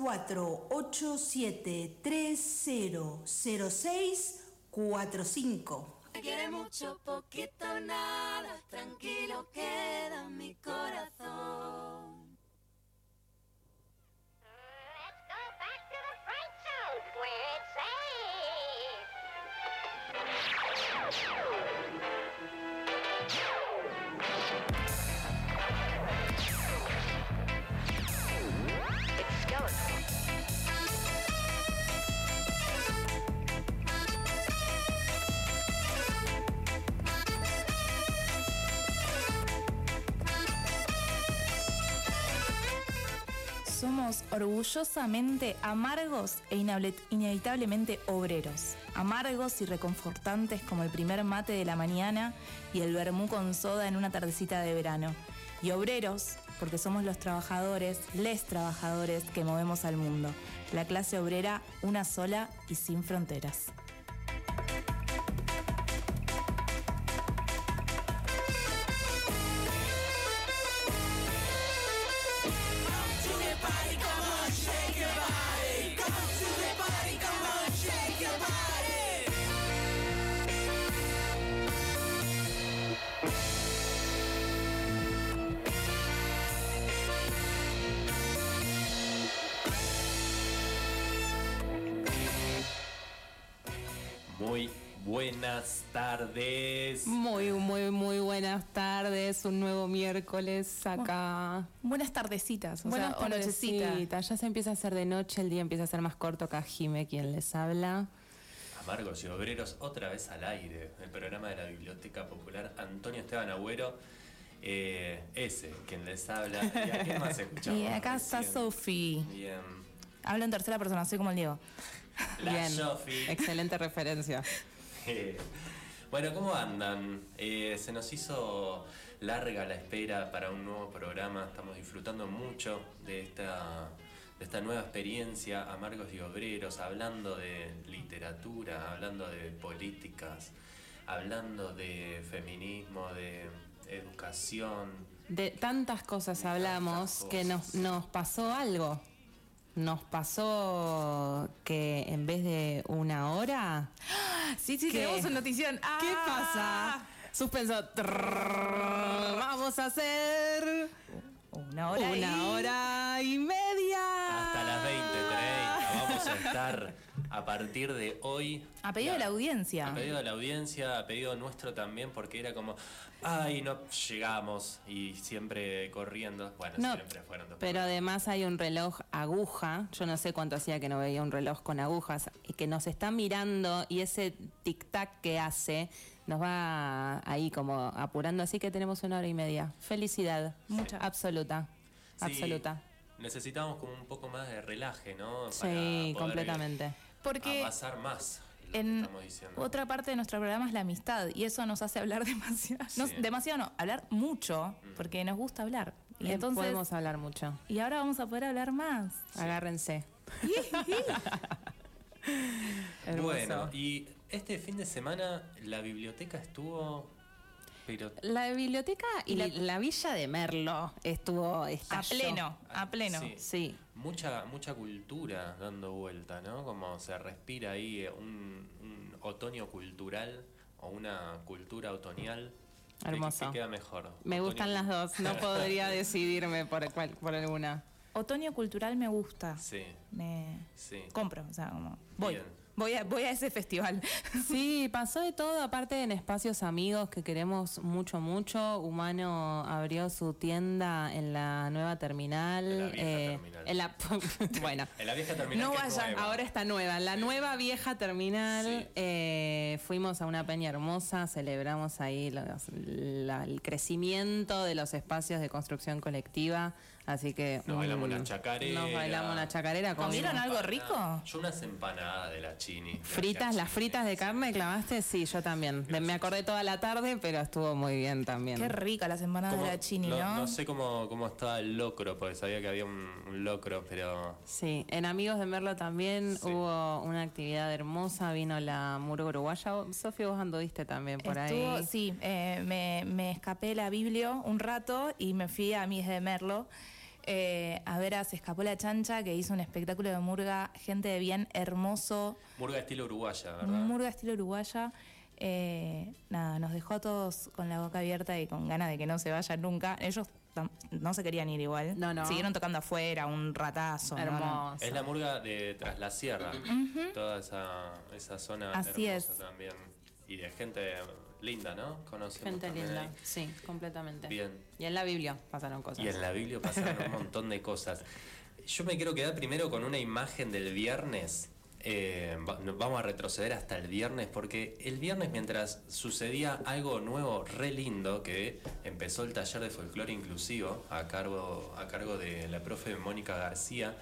6487300645. Me quiere mucho, poquito, nada, tranquilo queda mi corazón. Let's go back to the Fright Zone, where it's safe. It's Skeletor. Somos orgullosamente amargos e inevitablemente obreros. Amargos y reconfortantes como el primer mate de la mañana y el vermú con soda en una tardecita de verano. Y obreros porque somos los trabajadores, les trabajadores que movemos al mundo. La clase obrera, una sola y sin fronteras. Muy buenas tardes. Muy buenas tardes. Un nuevo miércoles acá. Buenas tardecitas, Buenas o nochecitas. tardecitas. Ya se empieza a hacer de noche, el día empieza a ser más corto. Acá Jime, quien les habla. Amargos y obreros, otra vez al aire. El programa de la Biblioteca Popular. Antonio Esteban Agüero. Quien les habla. ¿Y a quién más escuchamos? Y acá está Sofi. Bien. Hablo en tercera persona, soy como el Diego. La Sofi. Excelente referencia. Bueno, ¿cómo andan? Se nos hizo larga la espera para un nuevo programa. Estamos disfrutando mucho de esta nueva experiencia, Amargos y Obreros, hablando de literatura, hablando de políticas, hablando de feminismo, de educación. De tantas cosas hablamos que nos pasó algo. Nos pasó que en vez de una hora... Sí, tenemos una notición. ¿Qué pasa? Suspenso. Vamos a hacer... Una hora y media. Hasta las 20:30 vamos a estar a partir de hoy. A pedido de la audiencia. A pedido de la audiencia, a pedido nuestro también, porque era como, ay, no llegamos y siempre corriendo. Bueno, No, siempre fueron dos. pero además hay un reloj aguja. Yo no sé cuánto hacía que no veía un reloj con agujas y que nos está mirando y ese tic-tac que hace nos va ahí como apurando. Así que tenemos una hora y media. Felicidad. Mucha. Absoluta. Sí, Absoluta. necesitamos como un poco más de relaje, ¿no? Sí, Para poder completamente. Porque avanzar más lo que en estamos diciendo. otra parte de nuestro programa es la amistad y eso nos hace hablar demasiado. Sí. Demasiado no, hablar mucho porque nos gusta hablar. Y entonces podemos hablar mucho. y ahora vamos a poder hablar más. Agárrense. Hermoso. Bueno, y este fin de semana la biblioteca estuvo... Pero La biblioteca y la Villa de Merlo estalló. A pleno. Sí. mucha cultura dando vuelta, ¿no? Como se respira ahí un otoño cultural o una cultura otoñal. Hermoso. Que queda mejor. Me Otoño gustan las dos, no podría decidirme por alguna. Otoño cultural me gusta. Sí. Sí. Compro, o sea, como voy. Bien. Voy a ese festival. Sí, pasó de todo, aparte en espacios amigos que queremos mucho. Humano abrió su tienda en la nueva terminal. En la vieja terminal. Bueno. En la vieja terminal. No que es vayan, nueva. Ahora está nueva, la nueva vieja terminal. Sí. Fuimos a una peña hermosa, celebramos ahí el crecimiento de los espacios de construcción colectiva. Así que Nos bailamos una chacarera. Nos bailamos una chacarera. ¿Comieron algo rico? Yo unas empanadas de la Chini. Fritas, las fritas de carne clavaste, sí, yo también. Me acordé toda la tarde, pero estuvo muy bien también. Qué rica las empanadas de la Chini, ¿no? No sé cómo estaba el locro, porque sabía que había un locro, pero... Sí, en Amigos de Merlo también hubo una actividad hermosa, vino la murga uruguaya. Sofía, vos anduviste también por ahí. Sí, me escapé la biblio un rato y me fui a Amigos de Merlo. a ver a Se Escapó la Chancha, que hizo un espectáculo de murga, gente de bien, hermoso. Murga estilo uruguaya, ¿verdad? Murga estilo uruguaya. Nada, nos dejó a todos con la boca abierta y con ganas de que no se vayan nunca. Ellos no se querían ir igual. No. Siguieron tocando afuera, un ratazo. Hermoso. Es la murga de Tras la Sierra. Toda esa zona Así hermosa es. también. Y de gente linda, ¿no? Conocemos Gente también linda, ahí. sí, completamente. Bien. Y en la Biblia pasaron cosas. Y en la Biblia pasaron un montón de cosas. Yo me quiero quedar primero con una imagen del viernes. Vamos a retroceder hasta el viernes, porque el viernes, mientras sucedía algo nuevo, re lindo, que empezó el taller de folclore inclusivo a cargo de la profe Mónica García,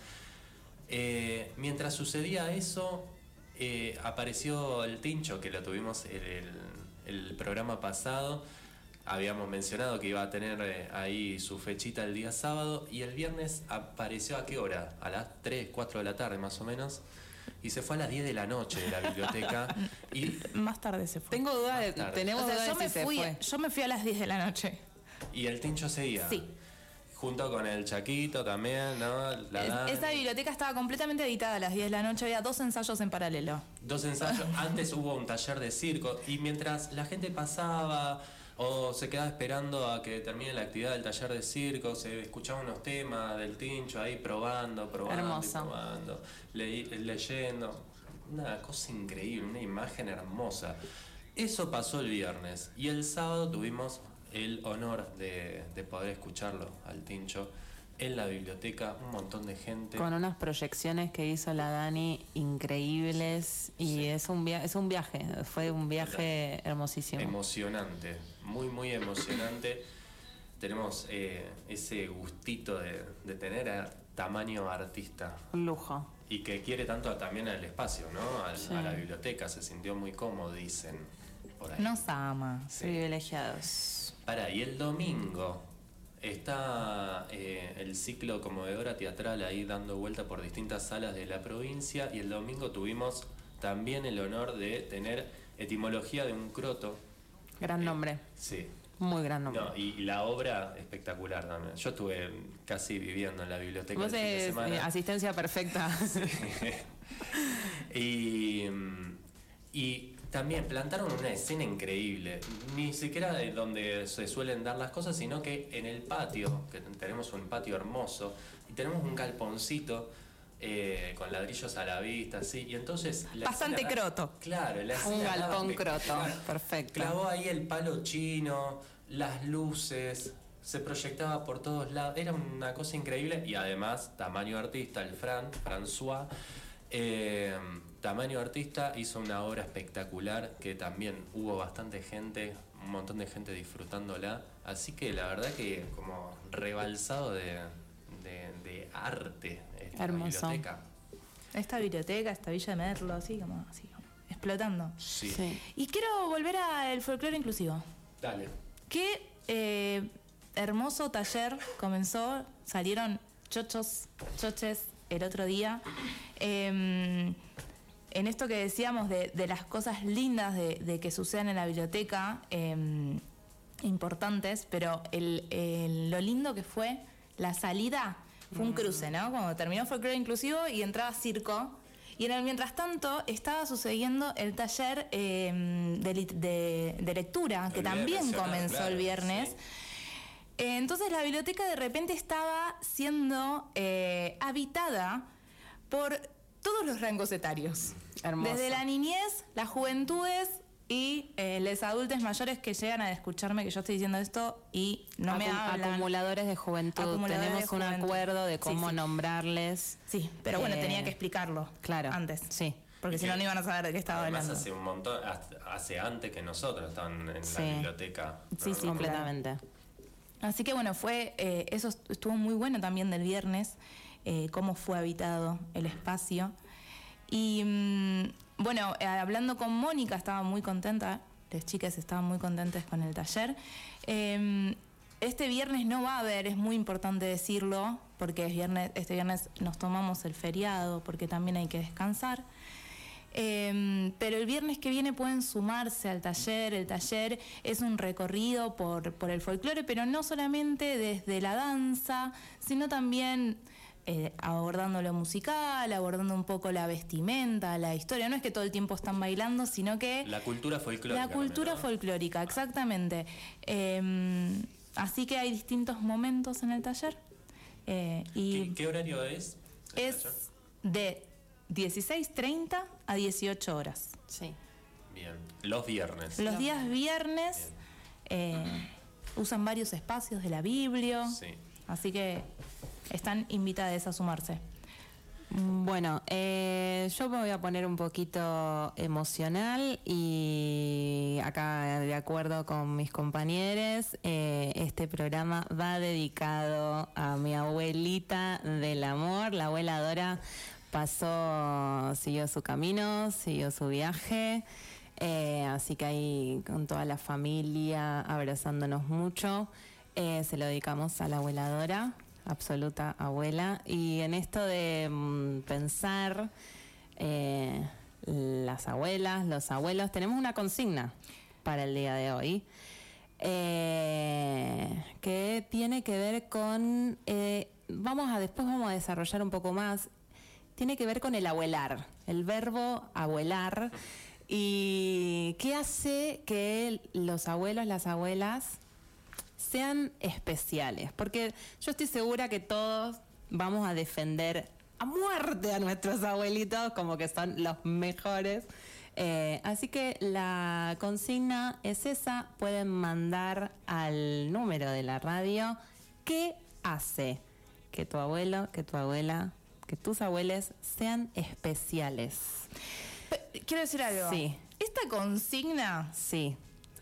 mientras sucedía eso, apareció el Tincho, que lo tuvimos el programa pasado. Habíamos mencionado que iba a tener ahí su fechita el día sábado, y el viernes apareció ¿a qué hora? A las 3, 4 de la tarde más o menos, y se fue a las 10 de la noche de la biblioteca. Y Más tarde se fue. Tengo dudas de, Más tarde. tenemos O sea, dudas yo de si se fue. yo me fui a las 10 de la noche. el Tincho seguía. Sí. Junto con el Chaquito también, ¿no? La Dani. Esa biblioteca estaba completamente editada a las 10 de la noche. Había 2 ensayos en paralelo. 2 ensayos. Antes hubo un taller de circo, y mientras la gente pasaba o se quedaba esperando a que termine la actividad del taller de circo, se escuchaban unos temas del Tincho ahí probando Hermoso. y probando, leyendo. Una cosa increíble, una imagen hermosa. Eso pasó el viernes, y el sábado tuvimos el honor de poder escucharlo al Tincho en la biblioteca, un montón de gente. Con unas proyecciones que hizo la Dani increíbles, y Sí. es un viaje, fue un viaje hermosísimo. Emocionante, muy muy emocionante. Tenemos ese gustito de tener a tamaño artista, Un lujo. y que quiere tanto también al espacio, ¿no? Sí. A la biblioteca, se sintió muy cómodo, dicen por ahí. Nos ama. Sí. Privilegiados. Y el domingo está el ciclo Conmovedora Teatral ahí dando vuelta por distintas salas de la provincia, y el domingo tuvimos también el honor de tener Etimología de un croto. Gran nombre, Sí. muy gran nombre. No, y la obra espectacular también. Yo estuve casi viviendo en la biblioteca Vos el fin de es semana. asistencia perfecta. Y también plantaron una escena increíble, ni siquiera de donde se suelen dar las cosas, sino que en el patio, que tenemos un patio hermoso, y tenemos un galponcito con ladrillos a la vista, así, y entonces... Bastante croto. Claro, la Un escena daba galpón espectacular. croto, perfecto. Clavó ahí el palo chino, las luces, se proyectaba por todos lados, era una cosa increíble, y además, tamaño artista, el François, tamaño artista, hizo una obra espectacular, que también hubo bastante gente, un montón de gente disfrutándola, así que la verdad que como rebalsado de arte esta Hermoso. biblioteca. Esta biblioteca, esta Villa de Merlo, así como explotando. Sí. Sí. Y quiero volver al folclore inclusivo. Dale. Qué hermoso taller comenzó, salieron choches el otro día. En esto que decíamos de las cosas lindas de que sucedan en la biblioteca, importantes, pero lo lindo que fue la salida fue un cruce, ¿no? Cuando terminó folclore inclusivo y entraba circo. Y en el mientras tanto estaba sucediendo el taller de lectura, que El Día también Nacional, comenzó claro, el viernes. sí. Entonces la biblioteca de repente estaba siendo habitada por todos los rangos etarios. Hermoso. Desde la niñez, las juventudes y los adultos mayores que llegan a escucharme que yo estoy diciendo esto y no me hablan. Acumuladores de juventud. Acumuladores Tenemos de un juventud. acuerdo de Sí, cómo sí. nombrarles. Sí, pero bueno, Eh, tenía que explicarlo. claro, Antes. sí. Porque si no, no iban a saber de qué estaba Además hablando. hace un montón, hace antes que nosotros estaban en Sí. la biblioteca. Sí, sí, Completamente. Así que bueno, eso estuvo muy bueno también del viernes, cómo fue habitado el espacio. Y bueno, hablando con Mónica, estaba muy contenta, las chicas estaban muy contentas con el taller. Este viernes no va a haber, es muy importante decirlo, porque este viernes nos tomamos el feriado, porque también hay que descansar. Pero el viernes que viene pueden sumarse al taller. El taller es un recorrido por el folclore, pero no solamente desde la danza, sino también abordando lo musical, abordando un poco la vestimenta, la historia. No es que todo el tiempo están bailando, sino que... La cultura folclórica. La cultura también, ¿no? folclórica, exactamente. Así que hay distintos momentos en el taller. ¿Qué horario es? Es de 16:30 a 18 horas. Sí. Bien. Los viernes. Los días viernes usan varios espacios de la Biblia. Sí. Así que están invitadas a sumarse. Bueno, yo me voy a poner un poquito emocional y acá, de acuerdo con mis compañeros, este programa va dedicado a mi abuelita del amor. La abuela Dora siguió su camino, siguió su viaje, así que ahí con toda la familia abrazándonos mucho, se lo dedicamos a la abuela Dora. Absoluta abuela. Y en esto de pensar las abuelas, los abuelos, tenemos una consigna para el día de hoy que tiene que ver con después vamos a desarrollar un poco más. Tiene que ver con el abuelar, el verbo abuelar, y qué hace que los abuelos, las abuelas sean especiales, porque yo estoy segura que todos vamos a defender a muerte a nuestros abuelitos como que son los mejores, así que la consigna es esa. Pueden mandar al número de la radio qué hace que tu abuelo, que tu abuela, que tus abuelos sean especiales. Quiero decir algo. Sí. Esta consigna Sí.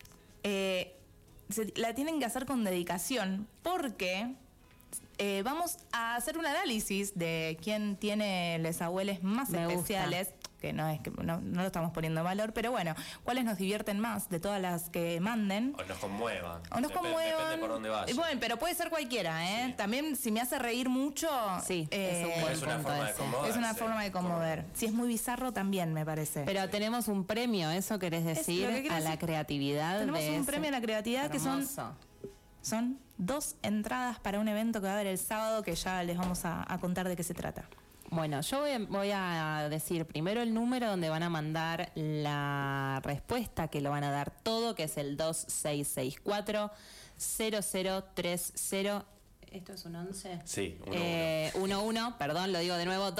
la tienen que hacer con dedicación, porque vamos a hacer un análisis de quién tiene los abuelos más Me especiales, que no es que no lo estamos poniendo en valor, pero bueno, cuáles nos divierten más de todas las que manden. O nos conmuevan. O nos conmuevan. Depende por dónde vaya. Bueno, pero puede ser cualquiera, ¿eh? Sí. También si me hace reír mucho, Sí, es un buen es una punto forma de ese. conmover. es una forma de conmover. Si es muy bizarro también, me parece. Pero tenemos un premio, ¿eso querés decir? lo que quiero A la decir. creatividad. Tenemos de un ese- premio a la creatividad que Hermoso. son 2 entradas para un evento que va a haber el sábado, que ya les vamos a contar de qué se trata. Bueno, yo voy a decir primero el número donde van a mandar la respuesta, que lo van a dar todo, que es el 2664-0030. ¿Esto es un 11? Sí, 11, perdón, lo digo de nuevo,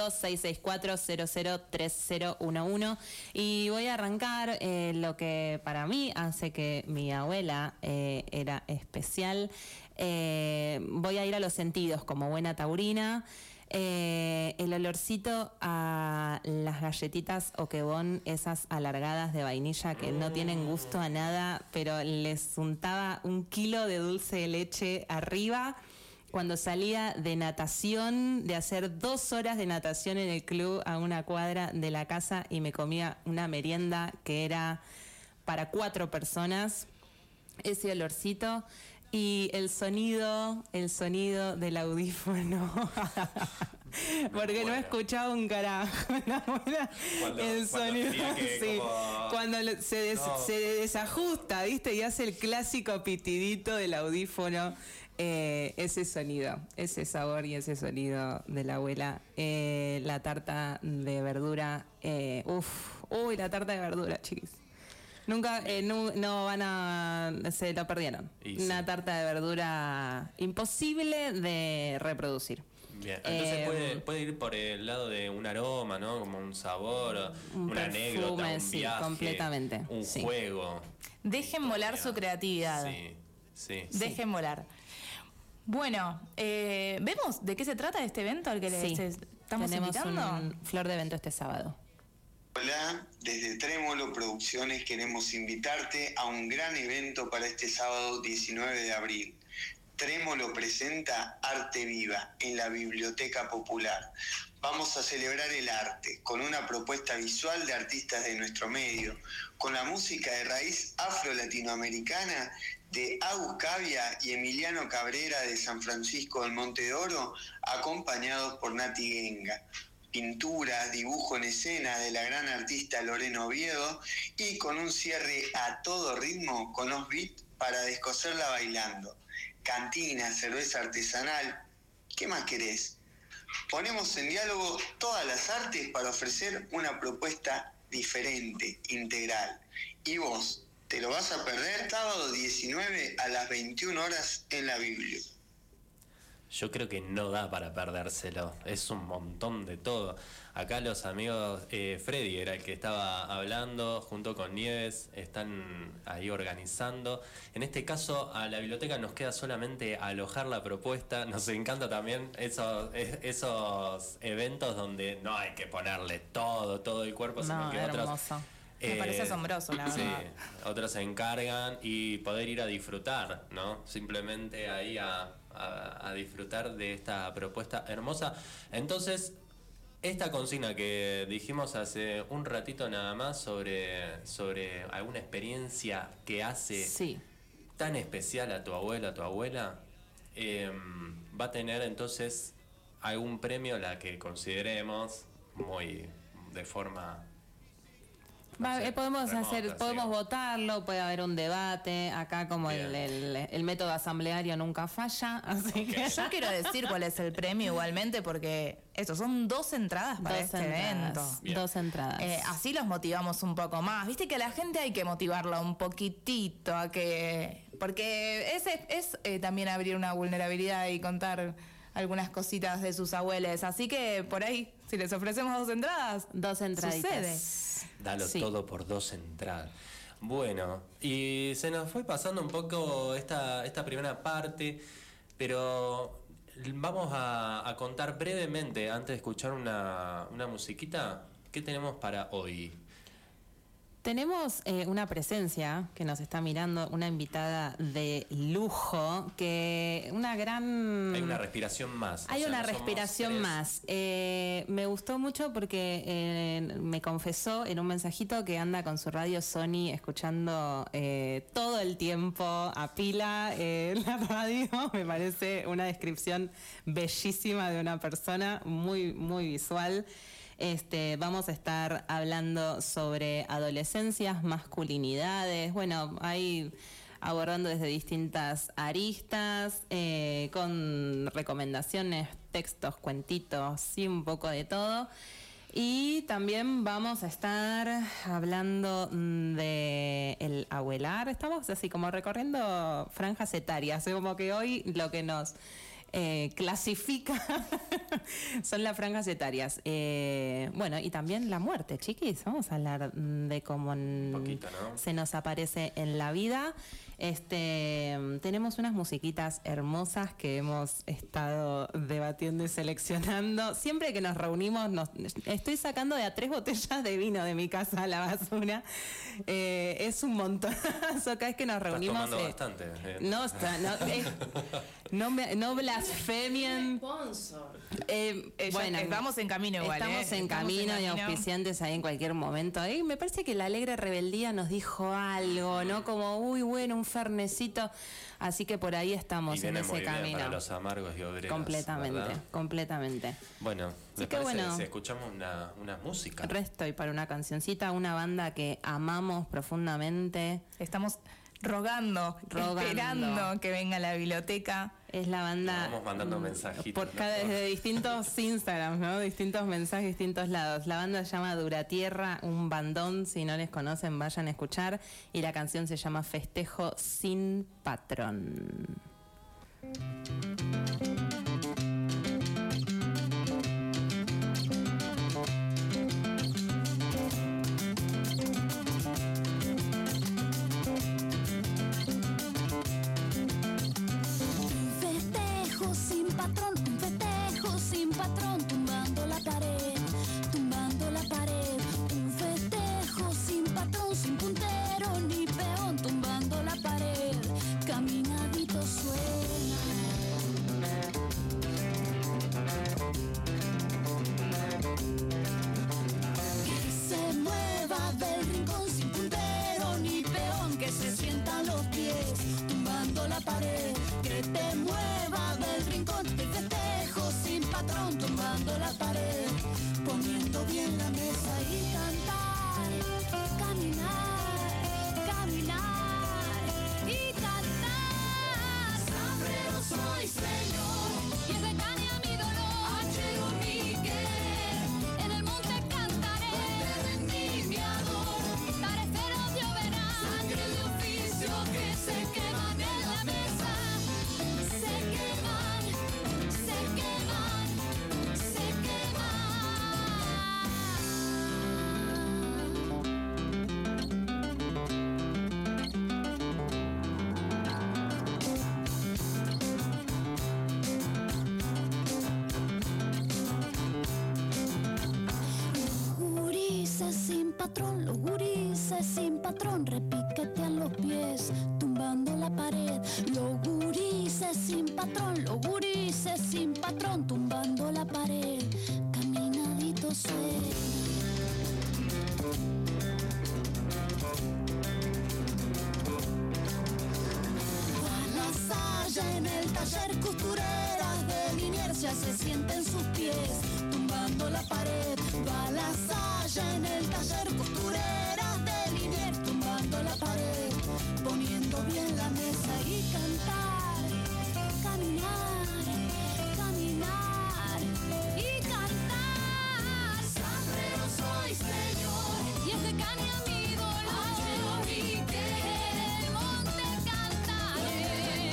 2664-003011. Y voy a arrancar lo que para mí hace que mi abuela era especial. Voy a ir a los sentidos, como buena taurina. El olorcito a las galletitas Oquebón, esas alargadas de vainilla que no tienen gusto a nada, pero les untaba 1 kilo de dulce de leche arriba cuando salía de natación, de hacer 2 horas de natación en el club a una cuadra de la casa, y me comía una merienda que era para 4 personas. Ese olorcito y el sonido del audífono. Porque no escuchaba un carajo. El sonido, tenía que sí. como- Cuando se desajusta, ¿viste? Y hace el clásico pitidito del audífono. Ese sonido, ese sabor y ese sonido de la abuela. La tarta de verdura. Uy, la tarta de verdura, chiquis. Nunca, no van a... Se lo perdieron. Y sí. Una tarta de verdura imposible de reproducir. Bien, entonces puede ir por el lado de un aroma, ¿no? Como un sabor, Un una perfume, anécdota, un sí, viaje, completamente, un sí. juego. Dejen volar su creatividad. Sí. Dejen volar. Bueno, ¿vemos de qué se trata este evento al que Sí. les estamos Tenemos invitando? un flor de evento este sábado. Hola, desde Trémolo Producciones queremos invitarte a un gran evento para este sábado 19 de abril. Trémolo presenta Arte Viva en la Biblioteca Popular. Vamos a celebrar el arte con una propuesta visual de artistas de nuestro medio, con la música de raíz afro-latinoamericana de Agus Cavia y Emiliano Cabrera de San Francisco del Monte de Oro, acompañados por Nati Genga. pinturas, dibujo en escena de la gran artista Lorena Oviedo y con un cierre a todo ritmo con los beats para descoserla bailando. Cantina, cerveza artesanal, ¿qué más querés? Ponemos en diálogo todas las artes para ofrecer una propuesta diferente, integral. Y vos, ¿te lo vas a perder? Sábado 19 a las 21 horas en la Biblia. Yo creo que no da para perdérselo, es un montón de todo. Acá los amigos, Freddy era el que estaba hablando, junto con Nieves, están ahí organizando. En este caso, a la biblioteca nos queda solamente alojar la propuesta. Nos encanta también esos eventos donde no hay que ponerle todo el cuerpo, sino que hermoso. otros... Me parece asombroso, la verdad. Sí, otros se encargan y poder ir a disfrutar, ¿no? Simplemente ahí a disfrutar de esta propuesta hermosa. Entonces, esta consigna que dijimos hace un ratito nada más sobre alguna experiencia que hace tan especial a tu abuela, va a tener entonces algún premio, la que consideremos muy de forma... podemos votarlo, puede haber un debate, acá como el método asambleario nunca falla, así que... Yo quiero decir cuál es el premio igualmente, porque son 2 entradas para evento. Bien. 2 entradas. Así los motivamos un poco más. Viste que a la gente hay que motivarla un poquitito a que... Porque es también abrir una vulnerabilidad y contar algunas cositas de sus abuelos. Así que por ahí, si les ofrecemos 2 entradas, 2 entraditas. sucede. Dalo todo por 2 entradas. Bueno, y se nos fue pasando un poco esta primera parte, pero vamos a contar brevemente, antes de escuchar una musiquita, ¿qué tenemos para hoy? Tenemos una presencia que nos está mirando, una invitada de lujo, que una gran... Hay una respiración más. Hay una respiración más. Me gustó mucho porque me confesó en un mensajito que anda con su radio Sony escuchando todo el tiempo a pila la radio. Me parece una descripción bellísima de una persona, muy, muy visual. Vamos a estar hablando sobre adolescencias, masculinidades, bueno, ahí abordando desde distintas aristas, con recomendaciones, textos, cuentitos, sí, un poco de todo. Y también vamos a estar hablando de el abuelar. Estamos así como recorriendo franjas etarias, como que hoy lo que nos... clasifica son las franjas etarias. Bueno, y también la muerte, chiquis. Vamos a hablar de cómo poquito, ¿no? se nos aparece en la vida. Tenemos unas musiquitas hermosas que hemos estado debatiendo y seleccionando. Siempre que nos reunimos, estoy sacando de a 3 botellas de vino de mi casa a la basura. Es un montonazo. Cada vez que nos reunimos. Estás tomando bastante. No blasfemien. Bueno, estamos en camino igual. Estamos en camino y auspiciantes ahí en cualquier momento. Me parece que la alegre rebeldía nos dijo algo, ¿no? Como, uy, bueno, un fernecito. Así que por ahí estamos en ese camino. Para los amargos y obreros. Completamente. Bueno, ¿les parece si escuchamos una música? Resto y para una cancioncita, una banda que amamos profundamente. Estamos rogando, esperando que venga a la biblioteca. Es la banda... Vamos mandando mensajitos. Desde distintos Instagrams, ¿no? Distintos mensajes, distintos lados. La banda se llama Duratierra, un bandón. Si no les conocen, vayan a escuchar. Y la canción se llama Festejo sin patrón. Caminadito suena patrón, los gurises sin patrón repiquetean los pies, tumbando la pared. Los gurises sin patrón, los gurises sin patrón, tumbando la pared, caminadito suena. En el taller costureras de Liniers ya se sienten sus pies, tumbando la pared. Va la saya en el taller costureras de Liniers, tumbando la pared, poniendo bien la mesa y cantar, caminar, caminar y cantar. Sombrero soy señor y es de caña mi dolor, y que en el monte cantaré.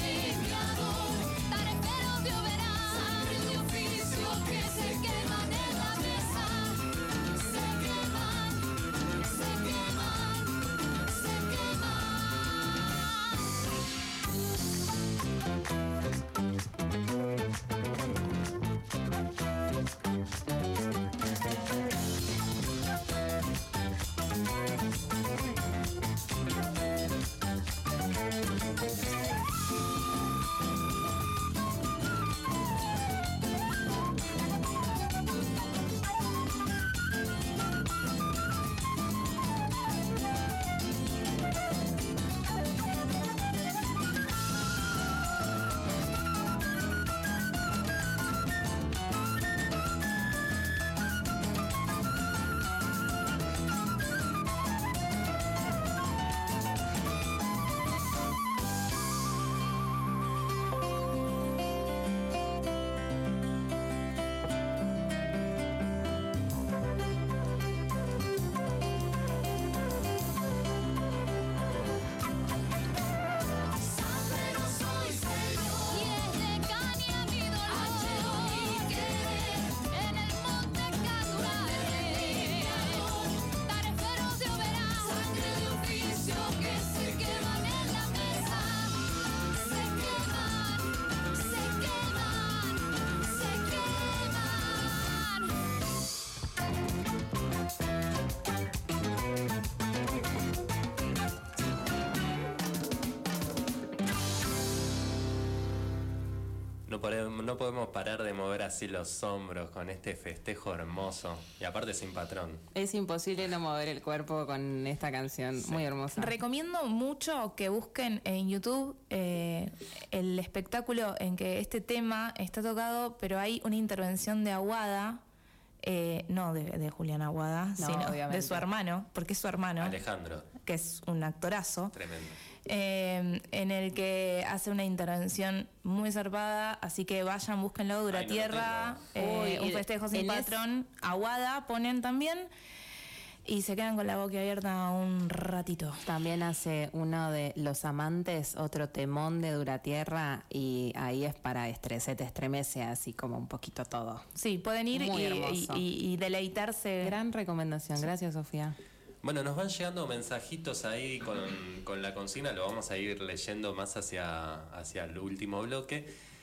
Que se queman en la mesa, se queman, se queman, se No podemos parar de mover así los hombros con este festejo hermoso. Y aparte sin patrón. Es imposible no mover el cuerpo con esta canción, muy hermosa. Recomiendo mucho que busquen en YouTube el espectáculo en que este tema está tocado, pero hay una intervención de Aguada, no de Julián Aguada, No, sino obviamente. de su hermano, porque es su hermano, Alejandro. que es un actorazo. Tremendo. En el que hace una intervención muy zarpada, así que vayan, búsquenlo, Dura Ay, no lo Tierra, tengo. Uy, un festejo sin en patrón, Aguada ponen también, y se quedan con la boca abierta un ratito. También hace uno de Los Amantes, otro temón de Duratierra, y ahí es para se te estremece así como un poquito todo. Sí, pueden ir Muy y hermoso. deleitarse. Gran recomendación, gracias Sofía. Bueno, nos van llegando mensajitos ahí con la consigna, lo vamos a ir leyendo más hacia el último bloque.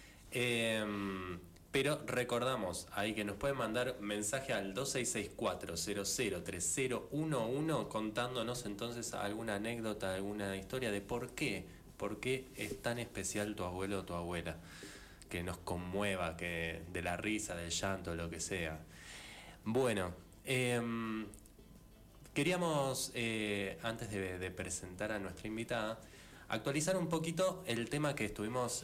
Pero recordamos ahí que nos pueden mandar mensaje al 2664-003011 contándonos entonces alguna anécdota, alguna historia de por qué es tan especial tu abuelo o tu abuela. Que nos conmueva, que de la risa, del llanto, lo que sea. Bueno, queríamos, antes de presentar a nuestra invitada, actualizar un poquito el tema que estuvimos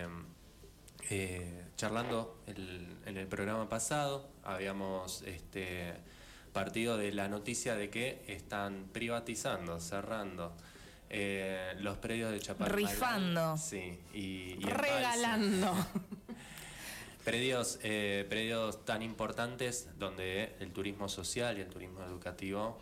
charlando en el programa pasado. Habíamos partido de la noticia de que están privatizando, cerrando los predios de Chapalmalal. Rifando. Sí, y Regalando. Predios tan importantes donde el turismo social y el turismo educativo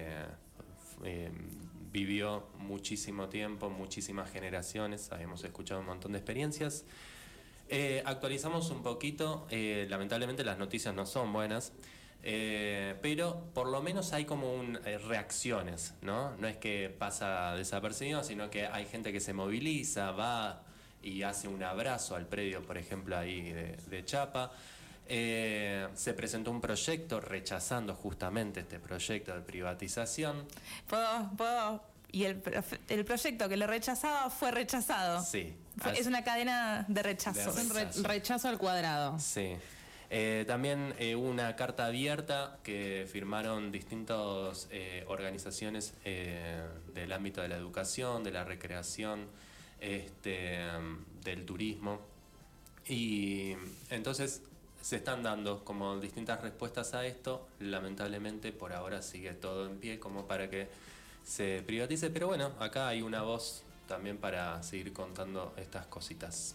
vivió muchísimo tiempo, muchísimas generaciones, habíamos escuchado un montón de experiencias. Actualizamos un poquito, lamentablemente las noticias no son buenas, pero por lo menos hay como reacciones, ¿no? No es que pasa desapercibido, sino que hay gente que se moviliza, va y hace un abrazo al predio, por ejemplo, ahí de Chapa. Se presentó un proyecto rechazando justamente este proyecto de privatización. ¿Puedo? Y el proyecto que lo rechazaba fue rechazado. Sí. Es una cadena de rechazos. Rechazo al cuadrado. Sí. También hubo una carta abierta que firmaron distintas organizaciones del ámbito de la educación, de la recreación, del turismo. Y entonces se están dando como distintas respuestas a esto. Lamentablemente por ahora sigue todo en pie como para que se privatice, pero bueno, acá hay una voz también para seguir contando estas cositas.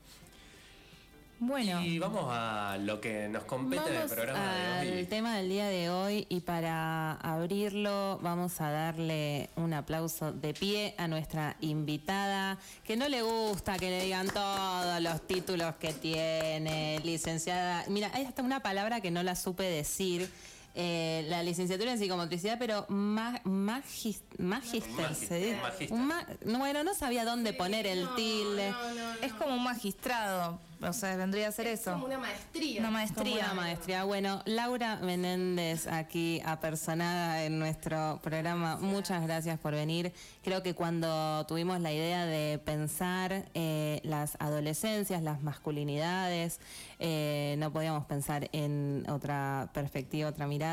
Bueno. Y vamos a lo que nos compete en el programa de hoy. El tema del día de hoy, y para abrirlo vamos a darle un aplauso de pie a nuestra invitada, que no le gusta que le digan todos los títulos que tiene, licenciada. Mira, hay hasta una palabra que no la supe decir. La licenciatura en psicomotricidad, pero magister, ¿se dice? Bueno, no sabía dónde poner el tilde. Es como un magistrado, o sea, vendría a ser eso. Como una maestría. Una maestría. Como una maestría. Bueno, Laura Menéndez aquí apersonada en nuestro programa. Muchas gracias por venir. Creo que cuando tuvimos la idea de pensar las adolescencias, las masculinidades, no podíamos pensar en otra perspectiva, otra mirada.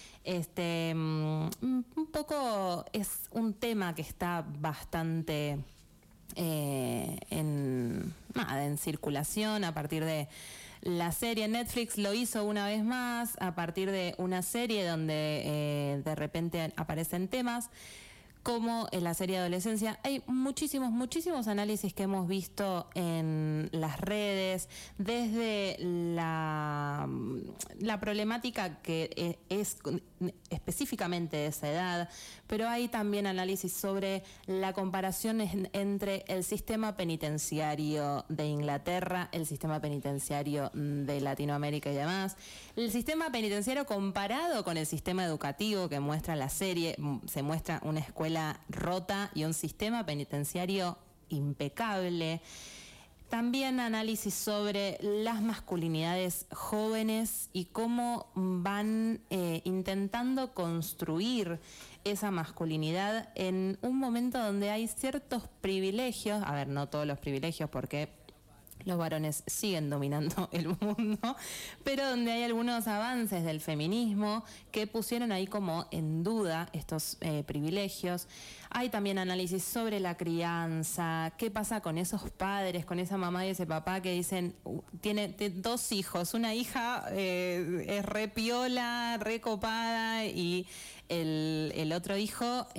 Un poco es un tema que está bastante en circulación a partir de la serie. Netflix lo hizo una vez más a partir de una serie donde de repente aparecen temas como en la serie de adolescencia. Hay muchísimos análisis que hemos visto en las redes, desde la problemática que es específicamente de esa edad, pero hay también análisis sobre la comparación entre el sistema penitenciario de Inglaterra, el sistema penitenciario de Latinoamérica y demás, el sistema penitenciario comparado con el sistema educativo que muestra la serie. Se muestra una escuela rota y un sistema penitenciario impecable. También análisis sobre las masculinidades jóvenes y cómo van intentando construir esa masculinidad en un momento donde hay ciertos privilegios, a ver, no todos los privilegios porque los varones siguen dominando el mundo, pero donde hay algunos avances del feminismo que pusieron ahí como en duda estos privilegios. Hay también análisis sobre la crianza, qué pasa con esos padres, con esa mamá y ese papá que dicen, tiene 2 hijos, una hija es re piola, re copada, y el otro hijo,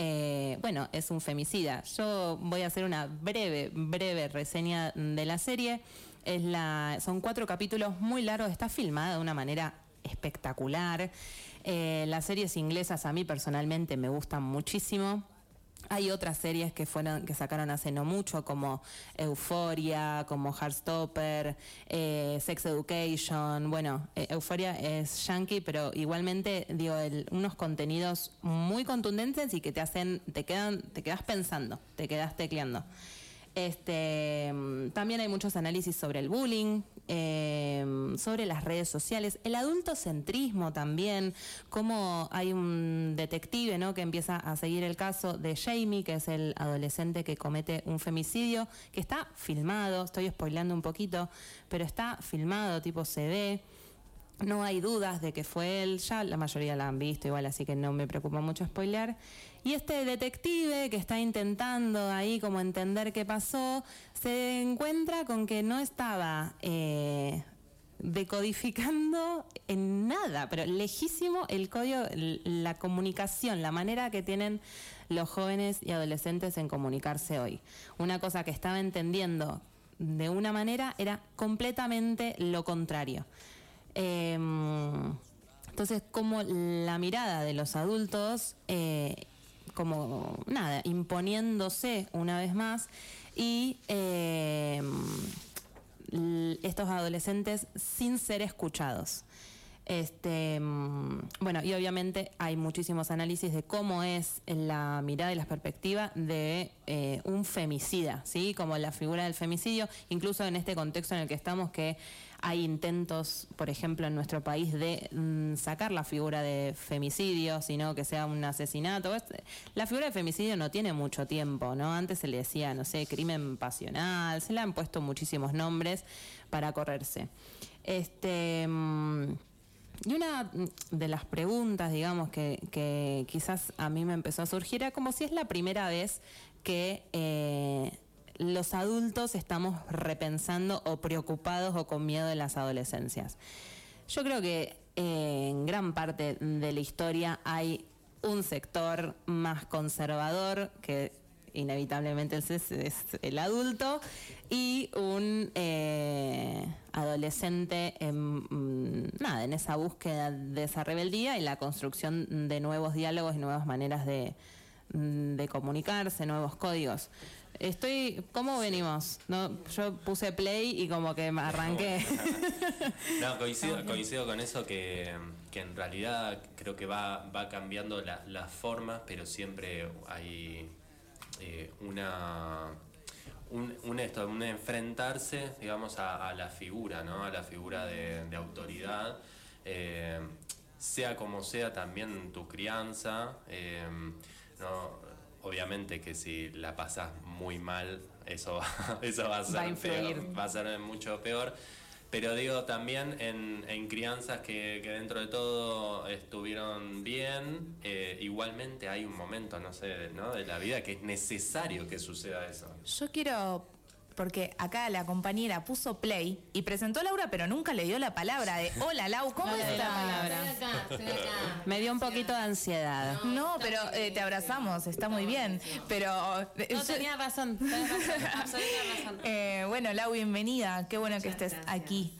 es un femicida. Yo voy a hacer una breve reseña de la serie. Son 4 capítulos muy largos, está filmada de una manera espectacular. Las series inglesas a mí personalmente me gustan muchísimo. Hay otras series que sacaron hace no mucho, como Euphoria, como Heartstopper, Sex Education. Bueno, Euphoria es yankee, pero igualmente unos contenidos muy contundentes y que te quedas pensando, te quedas tecleando. También hay muchos análisis sobre el bullying, sobre las redes sociales, el adultocentrismo también, como hay un detective, ¿no?, que empieza a seguir el caso de Jamie, que es el adolescente que comete un femicidio, que está filmado, estoy spoileando un poquito, pero está filmado, tipo se ve. No hay dudas de que fue él, ya la mayoría la han visto igual, así que no me preocupa mucho spoilear. Y este detective que está intentando ahí como entender qué pasó, se encuentra con que no estaba decodificando en nada, pero lejísimo el código, la comunicación, la manera que tienen los jóvenes y adolescentes en comunicarse hoy. Una cosa que estaba entendiendo de una manera era completamente lo contrario. Entonces, como la mirada de los adultos, imponiéndose una vez más, y estos adolescentes sin ser escuchados. Bueno, y obviamente hay muchísimos análisis de cómo es la mirada y la perspectiva de un femicida, ¿sí? Como la figura del femicidio, incluso en este contexto en el que estamos, que hay intentos, por ejemplo, en nuestro país de sacar la figura de femicidio, sino que sea un asesinato. La figura de femicidio no tiene mucho tiempo, ¿no? Antes se le decía, no sé, crimen pasional, se le han puesto muchísimos nombres para correrse. Y una de las preguntas, digamos, que quizás a mí me empezó a surgir era como si es la primera vez que los adultos estamos repensando o preocupados o con miedo de las adolescencias. Yo creo que en gran parte de la historia hay un sector más conservador que inevitablemente es el adulto, y un adolescente en esa búsqueda de esa rebeldía y la construcción de nuevos diálogos y nuevas maneras de comunicarse, nuevos códigos. ¿Cómo venimos? ¿No? Yo puse play y como que me arranqué. No, coincido con eso, que en realidad creo que va cambiando las formas, pero siempre hay un enfrentarse, digamos, a la figura, ¿no? A la figura de autoridad, sea como sea también tu crianza, ¿no? Obviamente que si la pasas muy mal, eso va a ser peor, va a ser mucho peor. Pero digo, también en crianzas que dentro de todo estuvieron bien, igualmente hay un momento, no sé, ¿no? De la vida que es necesario que suceda eso. Yo quiero, porque acá la compañera puso play y presentó a Laura, pero nunca le dio la palabra de hola Lau, ¿cómo estás? Estoy acá. Me dio un poquito de ansiedad. No, pero te abrazamos, está muy bien. Pero No, tenía razón, absolutamente razón. bueno, Lau, bienvenida. Qué bueno que estés aquí.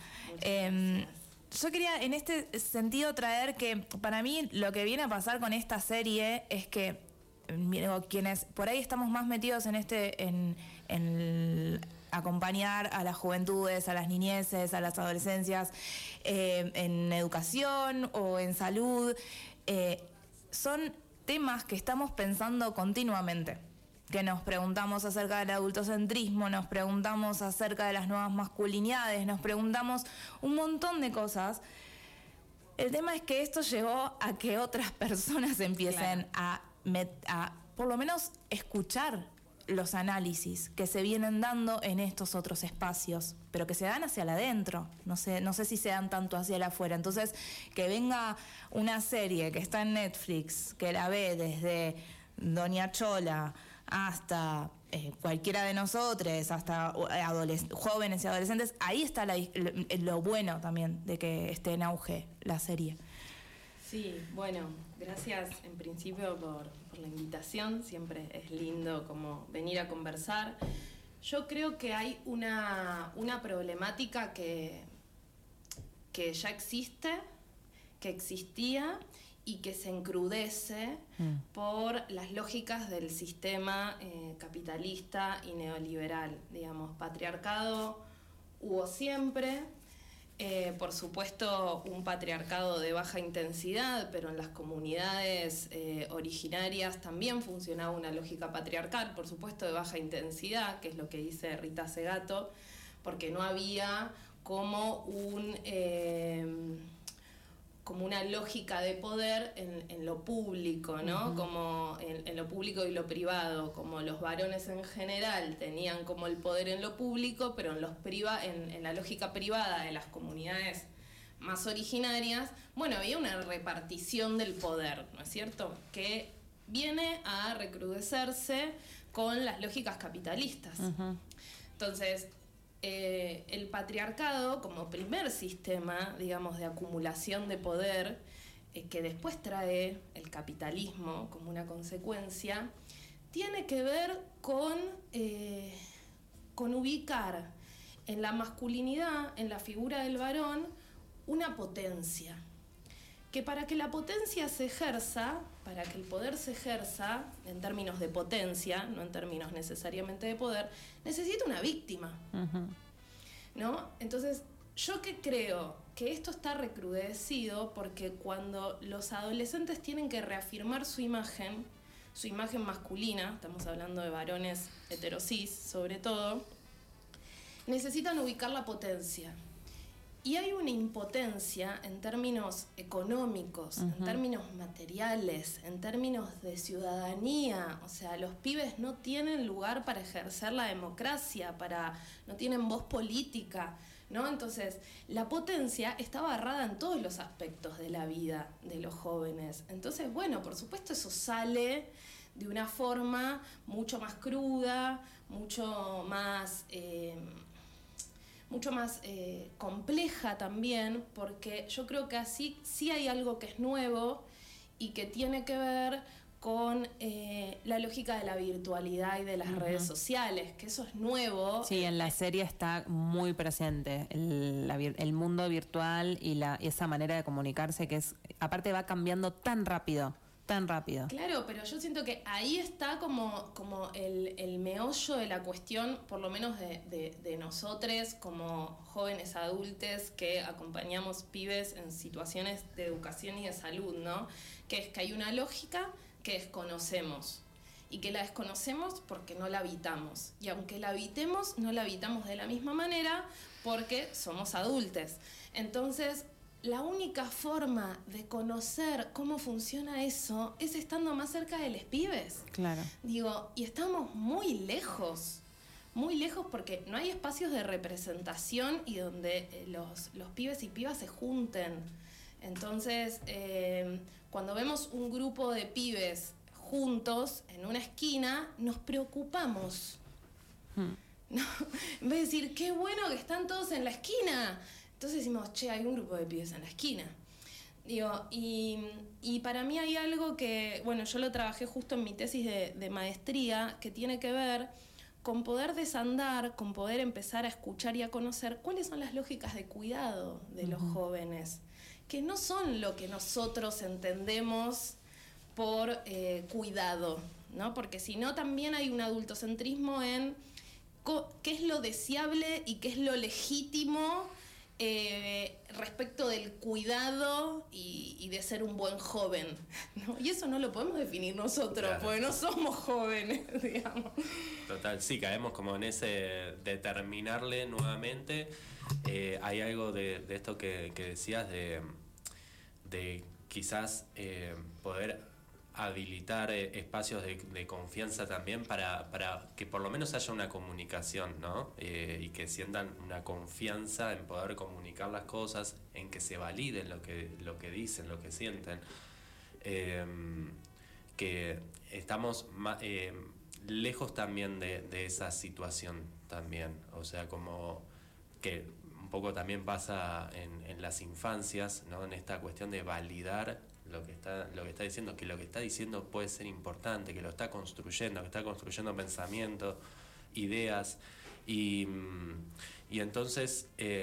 Yo quería en este sentido traer que para mí lo que viene a pasar con esta serie es que quienes por ahí estamos más metidos en acompañar a las juventudes, a las niñeces, a las adolescencias, en educación o en salud, son temas que estamos pensando continuamente, que nos preguntamos acerca del adultocentrismo, nos preguntamos acerca de las nuevas masculinidades, nos preguntamos un montón de cosas. El tema es que esto llevó a que otras personas empiecen a por lo menos escuchar los análisis que se vienen dando en estos otros espacios, pero que se dan hacia el adentro, no sé si se dan tanto hacia el afuera. Entonces, que venga una serie que está en Netflix, que la ve desde Doña Chola hasta cualquiera de nosotros, hasta jóvenes y adolescentes, ahí está lo bueno también de que esté en auge la serie. Sí, bueno, gracias en principio por la invitación, siempre es lindo como venir a conversar. Yo creo que hay una problemática que ya existe, que existía y que se encrudece por las lógicas del sistema capitalista y neoliberal. Digamos, patriarcado hubo siempre. Por supuesto, un patriarcado de baja intensidad, pero en las comunidades originarias también funcionaba una lógica patriarcal, por supuesto de baja intensidad, que es lo que dice Rita Segato, porque no había como una lógica de poder en lo público, ¿no? Como en lo público y lo privado, como los varones en general tenían como el poder en lo público, pero en la lógica privada de las comunidades más originarias, bueno, había una repartición del poder, ¿no es cierto?, que viene a recrudecerse con las lógicas capitalistas. Entonces, el patriarcado como primer sistema, digamos, de acumulación de poder, que después trae el capitalismo como una consecuencia, tiene que ver con ubicar en la masculinidad, en la figura del varón, una potencia. Que para que la potencia se ejerza, para que el poder se ejerza, en términos de potencia, no en términos necesariamente de poder, necesita una víctima. ¿No? Entonces, yo que creo que esto está recrudecido porque cuando los adolescentes tienen que reafirmar su imagen masculina, estamos hablando de varones heterosis sobre todo, necesitan ubicar la potencia. Y hay una impotencia en términos económicos, en términos materiales, en términos de ciudadanía. O sea, los pibes no tienen lugar para ejercer la democracia, no tienen voz política, ¿no? Entonces, la potencia está barrada en todos los aspectos de la vida de los jóvenes. Entonces, bueno, por supuesto eso sale de una forma mucho más cruda, mucho más compleja también, porque yo creo que así sí hay algo que es nuevo y que tiene que ver con la lógica de la virtualidad y de las redes sociales, que eso es nuevo. Sí, en la serie está muy presente el mundo virtual y esa manera de comunicarse que es, aparte va cambiando tan rápido. Claro, pero yo siento que ahí está como el meollo de la cuestión, por lo menos de nosotros como jóvenes adultos que acompañamos pibes en situaciones de educación y de salud, ¿no? Que es que hay una lógica que desconocemos y que la desconocemos porque no la habitamos. Y aunque la habitemos, no la habitamos de la misma manera porque somos adultos. Entonces, la única forma de conocer cómo funciona eso es estando más cerca de los pibes. Claro. Digo, y estamos muy lejos porque no hay espacios de representación y donde los pibes y pibas se junten. Entonces, cuando vemos un grupo de pibes juntos en una esquina, nos preocupamos. ¿No? En vez de decir, qué bueno que están todos en la esquina. Entonces decimos, che, hay un grupo de pibes en la esquina. Digo, y para mí hay algo que, bueno, yo lo trabajé justo en mi tesis de maestría, que tiene que ver con poder desandar, con poder empezar a escuchar y a conocer cuáles son las lógicas de cuidado de los jóvenes, que no son lo que nosotros entendemos por cuidado, ¿no? Porque si no también hay un adultocentrismo en qué es lo deseable y qué es lo legítimo respecto del cuidado y de ser un buen joven, ¿no? Y eso no lo podemos definir nosotros, claro, porque no somos jóvenes, digamos. Total, sí, caemos como en ese determinarle nuevamente. Hay algo de esto que decías de quizás poder habilitar espacios de confianza también para que por lo menos haya una comunicación, ¿no? Y que sientan una confianza en poder comunicar las cosas, en que se validen lo que dicen, lo que sienten. Que estamos lejos también de esa situación también. O sea, como que un poco también pasa en las infancias, ¿no? En esta cuestión de validar lo que está diciendo, que lo que está diciendo puede ser importante, que lo está construyendo, pensamientos, ideas, y entonces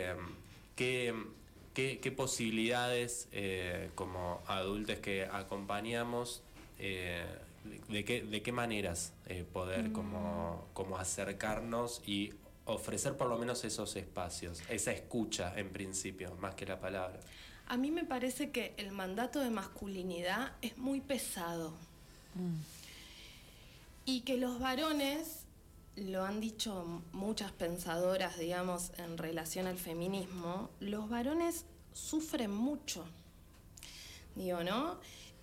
¿qué posibilidades como adultos que acompañamos, de qué maneras poder como acercarnos y ofrecer por lo menos esos espacios, esa escucha en principio, más que la palabra? A mí me parece que el mandato de masculinidad es muy pesado. Y que los varones, lo han dicho muchas pensadoras, digamos, en relación al feminismo, los varones sufren mucho. Digo, ¿no?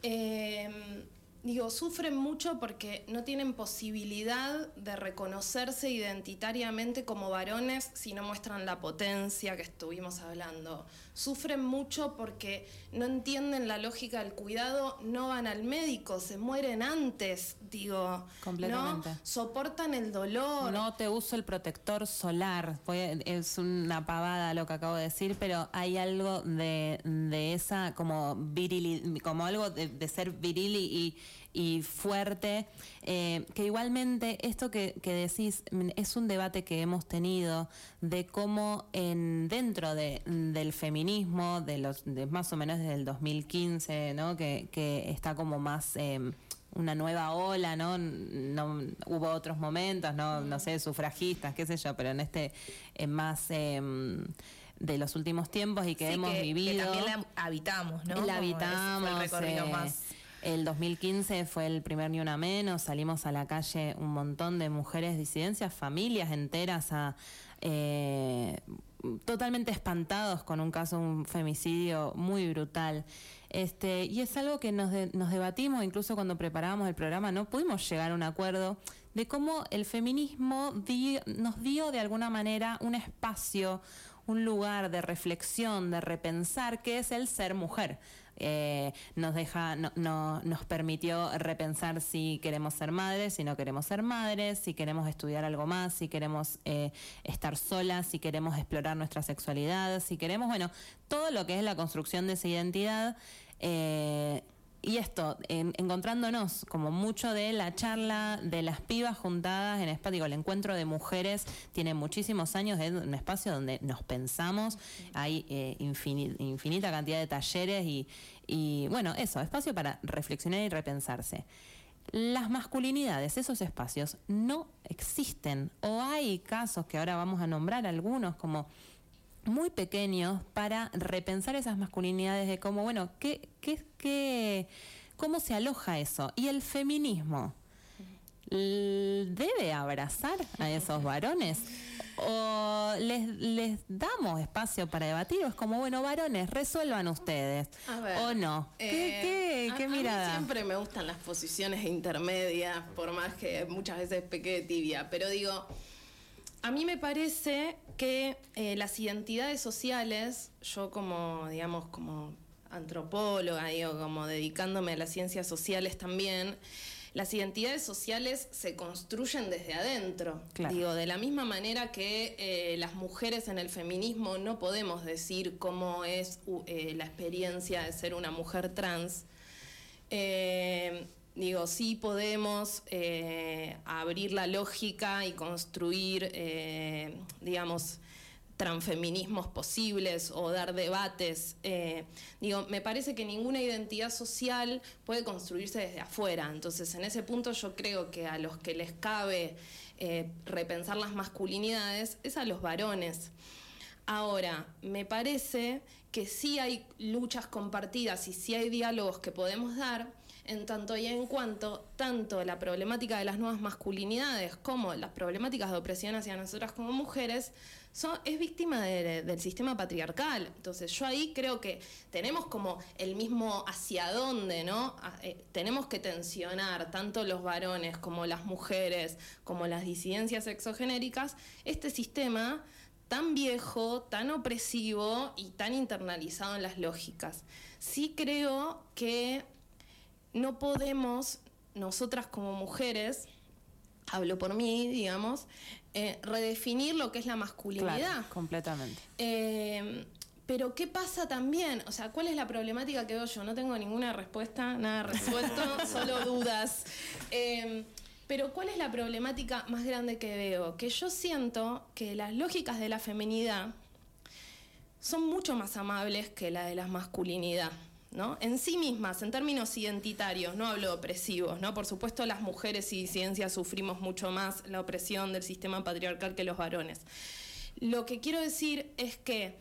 Sufren mucho porque no tienen posibilidad de reconocerse identitariamente como varones si no muestran la potencia que estuvimos hablando. Sufren mucho porque no entienden la lógica del cuidado, no van al médico, se mueren antes, completamente. ¿no? Soportan el dolor. No te uso el protector solar. Es una pavada lo que acabo de decir, pero hay algo de esa como viril, como algo de ser viril y fuerte, que igualmente esto que decís es un debate que hemos tenido de cómo dentro del feminismo, de más o menos desde el 2015, ¿no? que está como más una nueva ola, ¿no? No hubo otros momentos, no sé, sufragistas, qué sé yo, pero en este más de los últimos tiempos y que Sí, hemos vivido. Que también la habitamos, ¿no? La Como ese habitamos. fue el recorrido más. El 2015 fue el primer Ni Una Menos, salimos a la calle un montón de mujeres disidencias, familias enteras totalmente espantados con un caso, un femicidio muy brutal. Y es algo que nos debatimos, incluso cuando preparábamos el programa, no pudimos llegar a un acuerdo de cómo el feminismo nos dio de alguna manera un espacio, un lugar de reflexión, de repensar qué es el ser mujer. Nos permitió repensar si queremos ser madres, si no queremos ser madres, si queremos estudiar algo más, si queremos estar solas, si queremos explorar nuestra sexualidad, si queremos, bueno, todo lo que es la construcción de esa identidad. Y esto, encontrándonos como mucho de la charla de las pibas juntadas en espacio, el encuentro de mujeres tiene muchísimos años, es un espacio donde nos pensamos, hay infinita cantidad de talleres y bueno, eso, espacio para reflexionar y repensarse. Las masculinidades, esos espacios, no existen, o hay casos que ahora vamos a nombrar algunos como muy pequeños para repensar esas masculinidades de cómo, bueno, cómo se aloja eso. Y el feminismo debe abrazar a esos varones o les damos espacio para debatir, o es como, bueno, varones, resuelvan ustedes, A ver, o no. ¿Qué mirada? A mí siempre me gustan las posiciones intermedias, por más que muchas veces peque de tibia, pero digo, a mí me parece que las identidades sociales, yo como, digamos, como antropóloga, digo, como dedicándome a las ciencias sociales también, las identidades sociales se construyen desde adentro. Claro. Digo, de la misma manera que las mujeres en el feminismo no podemos decir cómo es la experiencia de ser una mujer trans. Digo, sí podemos abrir la lógica y construir, digamos, transfeminismos posibles o dar debates. Digo, me parece que ninguna identidad social puede construirse desde afuera. Entonces, en ese punto yo creo que a los que les cabe repensar las masculinidades es a los varones. Ahora, me parece que sí hay luchas compartidas y sí hay diálogos que podemos dar, en tanto y en cuanto tanto la problemática de las nuevas masculinidades como las problemáticas de opresión hacia nosotras como mujeres es víctima del sistema patriarcal. Entonces yo ahí creo que tenemos como el mismo hacia dónde, ¿no? Tenemos que tensionar tanto los varones como las mujeres, como las disidencias sexogenéricas, este sistema tan viejo, tan opresivo y tan internalizado en las lógicas. Sí creo que no podemos, nosotras como mujeres, hablo por mí, digamos, redefinir lo que es la masculinidad. Claro, completamente. Pero ¿qué pasa también? O sea, ¿cuál es la problemática que veo yo? No tengo ninguna respuesta, nada resuelto, solo dudas. Pero ¿cuál es la problemática más grande que veo? Que yo siento que las lógicas de la feminidad son mucho más amables que la de la masculinidad, ¿no? En sí mismas, en términos identitarios, no hablo de opresivos, ¿no? Por supuesto, las mujeres y disidencias sufrimos mucho más la opresión del sistema patriarcal que los varones. Lo que quiero decir es que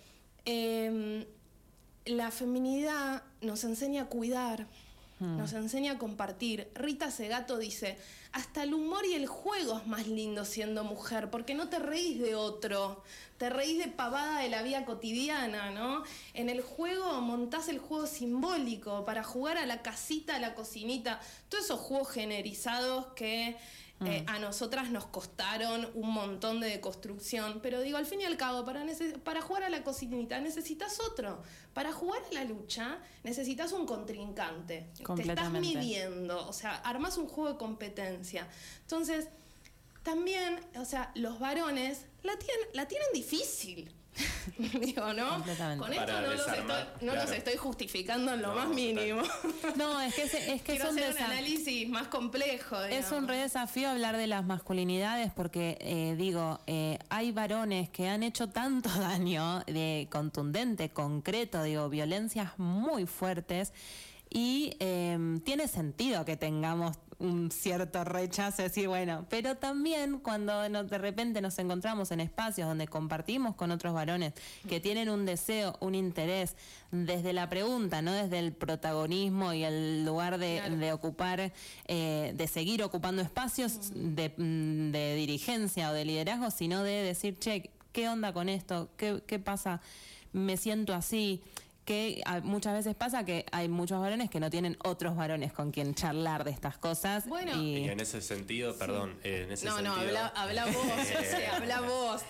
la feminidad nos enseña a cuidar, nos enseña a compartir. Rita Segato dice, hasta el humor y el juego es más lindo siendo mujer, porque no te reís de otro, te reís de pavada de la vida cotidiana, ¿no? En el juego montás el juego simbólico para jugar a la casita, a la cocinita, todos esos juegos generizados que a nosotras nos costaron un montón de deconstrucción, pero digo, al fin y al cabo, para jugar a la cocinita necesitas otro. Para jugar a la lucha necesitas un contrincante. Te estás midiendo, o sea, armás un juego de competencia. Entonces, también, o sea, los varones la tienen difícil. Digo, ¿no? Con esto no los estoy justificando en lo más mínimo. No, es que quiero hacer un análisis más complejo, digamos. Es un re desafío hablar de las masculinidades porque, hay varones que han hecho tanto daño contundente, concreto, violencias muy fuertes. Y tiene sentido que tengamos un cierto rechazo, decir, bueno, pero también cuando de repente nos encontramos en espacios donde compartimos con otros varones que tienen un deseo, un interés, desde la pregunta, no desde el protagonismo y el lugar de ocupar, de seguir ocupando espacios de dirigencia o de liderazgo, sino de decir, che, ¿qué onda con esto? ¿Qué pasa? Me siento así. Que muchas veces pasa que hay muchos varones que no tienen otros varones con quien charlar de estas cosas. Bueno, y en ese sentido, perdón, en ese no, sentido... habla vos, José, habla vos.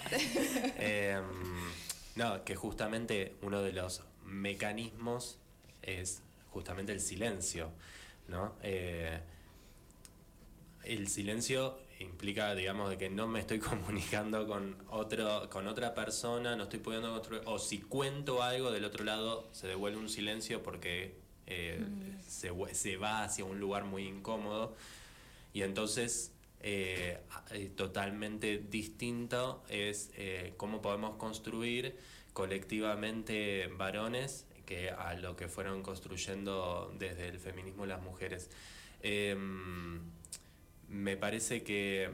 No, que justamente uno de los mecanismos es justamente el silencio, ¿no? El silencio implica, digamos, de que no me estoy comunicando con otra persona, no estoy pudiendo construir, o si cuento algo del otro lado se devuelve un silencio porque se va hacia un lugar muy incómodo, y entonces totalmente distinto es cómo podemos construir colectivamente varones que a lo que fueron construyendo desde el feminismo las mujeres. Me parece que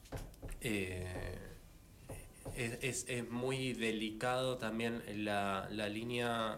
es muy delicado también la línea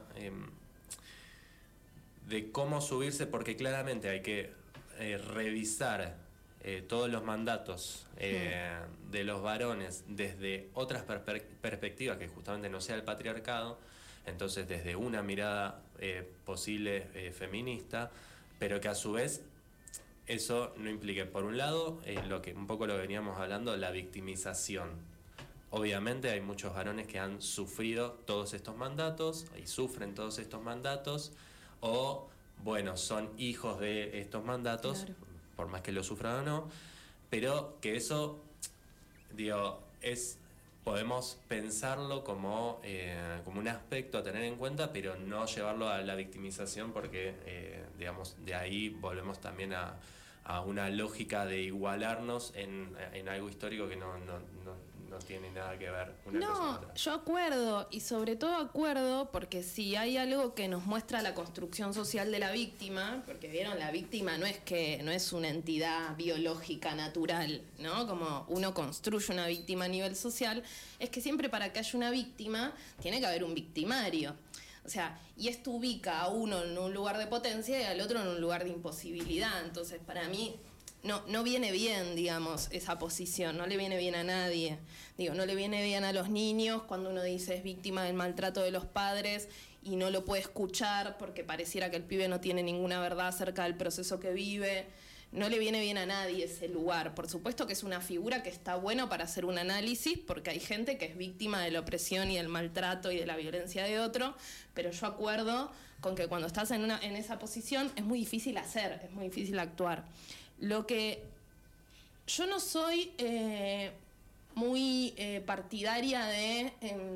de cómo subirse, porque claramente hay que revisar todos los mandatos de los varones desde otras perspectivas que justamente no sea el patriarcado, entonces desde una mirada posible feminista, pero que a su vez eso no implique, por un lado, un poco lo que veníamos hablando, la victimización. Obviamente hay muchos varones que han sufrido todos estos mandatos y sufren todos estos mandatos, o, bueno, son hijos de estos mandatos, claro, por más que lo sufran o no, pero que eso, digo, podemos pensarlo como un aspecto a tener en cuenta, pero no llevarlo a la victimización, porque digamos, de ahí volvemos también a una lógica de igualarnos en algo histórico que no tiene nada que ver una cosa con otra. Yo acuerdo, y sobre todo acuerdo, porque si hay algo que nos muestra la construcción social de la víctima, porque vieron, la víctima no es una entidad biológica natural, ¿no? Como uno construye una víctima a nivel social, es que siempre para que haya una víctima tiene que haber un victimario. O sea, y esto ubica a uno en un lugar de potencia y al otro en un lugar de imposibilidad. Entonces, para mí, no viene bien, digamos, esa posición, no le viene bien a nadie. Digo, no le viene bien a los niños cuando uno dice es víctima del maltrato de los padres y no lo puede escuchar porque pareciera que el pibe no tiene ninguna verdad acerca del proceso que vive. No le viene bien a nadie ese lugar. Por supuesto que es una figura que está bueno para hacer un análisis, porque hay gente que es víctima de la opresión y del maltrato y de la violencia de otro, pero yo acuerdo con que cuando estás en esa posición es muy difícil es muy difícil actuar. Lo que yo no soy muy partidaria de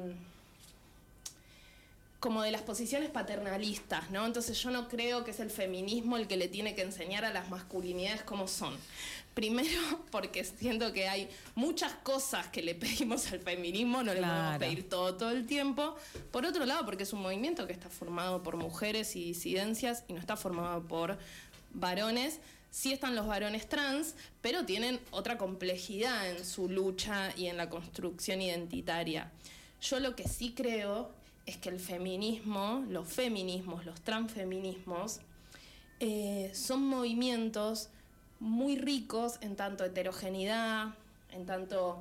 como de las posiciones paternalistas, ¿no? Entonces yo no creo que es el feminismo el que le tiene que enseñar a las masculinidades cómo son. Primero, porque siento que hay muchas cosas que le pedimos al feminismo, no le podemos pedir todo el tiempo. Por otro lado, porque es un movimiento que está formado por mujeres y disidencias y no está formado por varones. Sí están los varones trans, pero tienen otra complejidad en su lucha y en la construcción identitaria. Yo lo que sí creo es que el feminismo, los feminismos, los transfeminismos, son movimientos muy ricos en tanto heterogeneidad, en tanto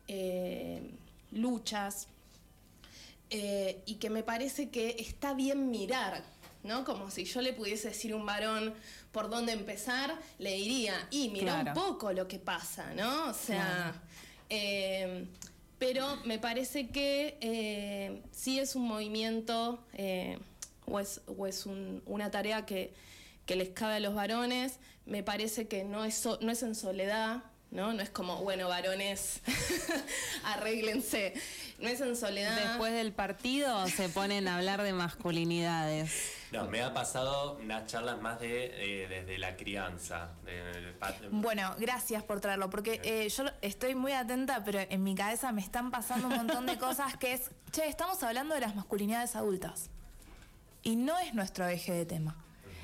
luchas, y que me parece que está bien mirar, ¿no? Como si yo le pudiese decir a un varón por dónde empezar, le diría, mira un poco lo que pasa, ¿no? O sea, pero me parece que sí es un movimiento o es una tarea que les cabe a los varones. Me parece que no es en soledad, ¿no? No es como, bueno, varones, arréglense. No es en soledad. Después del partido se ponen a hablar de masculinidades. No, me ha pasado unas charlas más desde la crianza. Bueno, gracias por traerlo, porque yo estoy muy atenta, pero en mi cabeza me están pasando un montón de cosas que es, estamos hablando de las masculinidades adultas. Y no es nuestro eje de tema.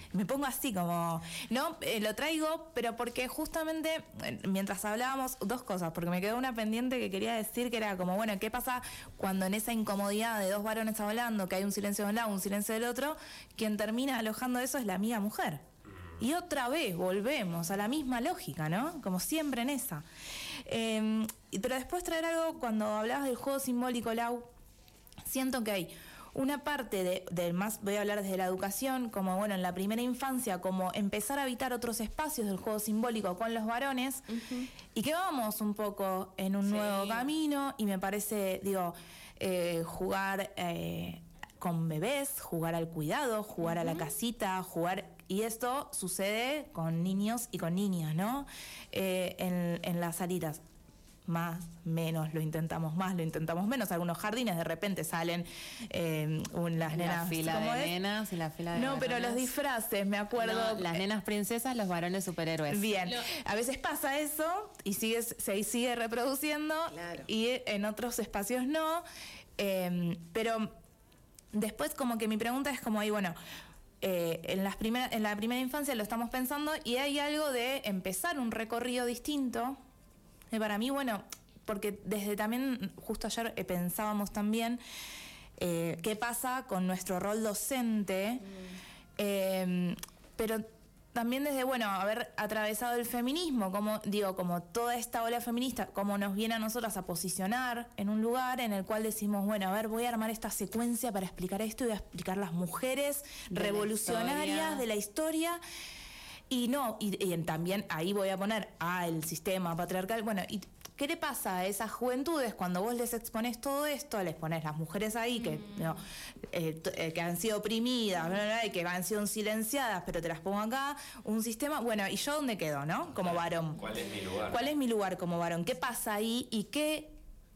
Me pongo así como, no, lo traigo, pero porque justamente mientras hablábamos, dos cosas, porque me quedó una pendiente que quería decir, que era como, bueno, ¿qué pasa cuando en esa incomodidad de dos varones hablando, que hay un silencio de un lado, un silencio del otro, quien termina alojando eso es la amiga mujer? Y otra vez volvemos a la misma lógica, ¿no? Como siempre en esa. Pero después traer algo, cuando hablabas del juego simbólico, Lau, siento que hay una parte de más, voy a hablar desde la educación, como bueno, en la primera infancia, como empezar a habitar otros espacios del juego simbólico con los varones, y que vamos un poco en un nuevo camino, y me parece, digo, jugar con bebés, jugar al cuidado, jugar a la casita, jugar... Y esto sucede con niños y con niñas, ¿no? En las salitas. Más, menos, lo intentamos más, lo intentamos menos. Algunos jardines de repente salen las nenas. La fila de nenas y la fila de No, varones. pero los disfraces, me acuerdo. No, las nenas princesas, los varones superhéroes. Bien, a veces pasa eso y se sigue reproduciendo, Claro. y en otros espacios no. Pero después como que mi pregunta es como ahí, bueno... en la primera infancia lo estamos pensando y hay algo de empezar un recorrido distinto. Para mí, bueno, porque desde también, justo ayer pensábamos también qué pasa con nuestro rol docente, pero también desde, bueno, haber atravesado el feminismo, como toda esta ola feminista, cómo nos viene a nosotras a posicionar en un lugar en el cual decimos, bueno, a ver, voy a armar esta secuencia para explicar esto y voy a explicar las mujeres revolucionarias de la historia. Y no, y también ahí voy a poner el sistema patriarcal. Bueno, ¿y qué le pasa a esas juventudes cuando vos les exponés todo esto? Les ponés las mujeres ahí que han sido oprimidas, bla, bla, bla, y que han sido silenciadas, pero te las pongo acá, un sistema. Bueno, ¿y yo dónde quedo, no? Como varón. ¿Cuál es mi lugar? ¿Cuál es mi lugar como varón? ¿Qué pasa ahí? ¿Y qué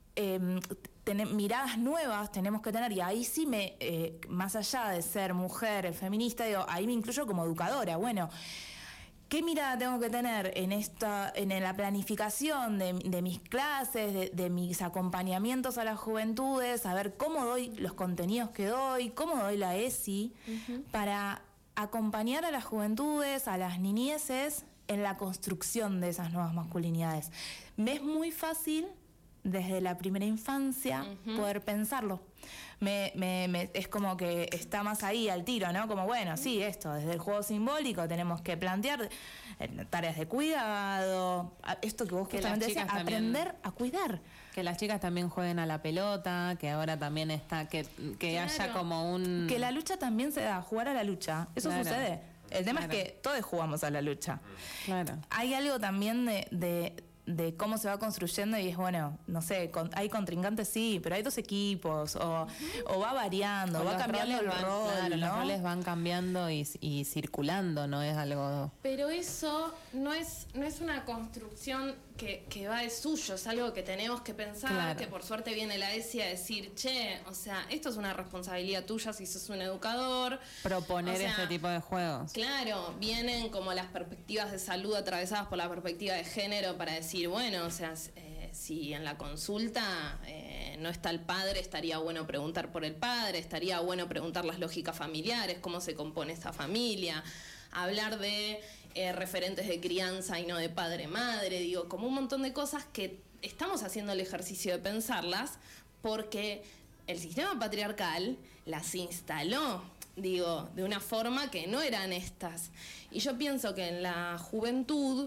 miradas nuevas tenemos que tener? Y ahí sí más allá de ser mujer feminista, ahí me incluyo como educadora. Bueno, ¿qué mirada tengo que tener en la planificación de mis clases, de mis acompañamientos a las juventudes, a ver cómo doy los contenidos que doy, cómo doy la ESI, para acompañar a las juventudes, a las niñeces, en la construcción de esas nuevas masculinidades? Me es muy fácil, desde la primera infancia, poder pensarlo. Es como que está más ahí al tiro, ¿no? Como, bueno, sí, esto, desde el juego simbólico tenemos que plantear tareas de cuidado, esto que vos justamente decías, aprender a cuidar. Que las chicas también jueguen a la pelota, que ahora también está, que haya como un... Que la lucha también se da, jugar a la lucha, eso sucede. El tema es que todos jugamos a la lucha. Claro. Hay algo también de cómo se va construyendo y es, bueno, no sé, hay contrincantes, sí, pero hay dos equipos, o va variando, O va los cambiando el roles rol, claro, ¿no? los roles van cambiando y circulando, no es algo... Pero eso no es una construcción que va de suyo, es algo que tenemos que pensar, Claro. que por suerte viene la ESI a decir, che, o sea, esto es una responsabilidad tuya si sos un educador. Proponer O sea, este tipo de juegos. Claro, vienen como las perspectivas de salud atravesadas por la perspectiva de género para decir, bueno, o sea, si en la consulta no está el padre, estaría bueno preguntar por el padre, estaría bueno preguntar las lógicas familiares, cómo se compone esta familia, hablar de referentes de crianza y no de padre-madre, digo, como un montón de cosas que estamos haciendo el ejercicio de pensarlas porque el sistema patriarcal las instaló, digo, de una forma que no eran estas. Y yo pienso que en la juventud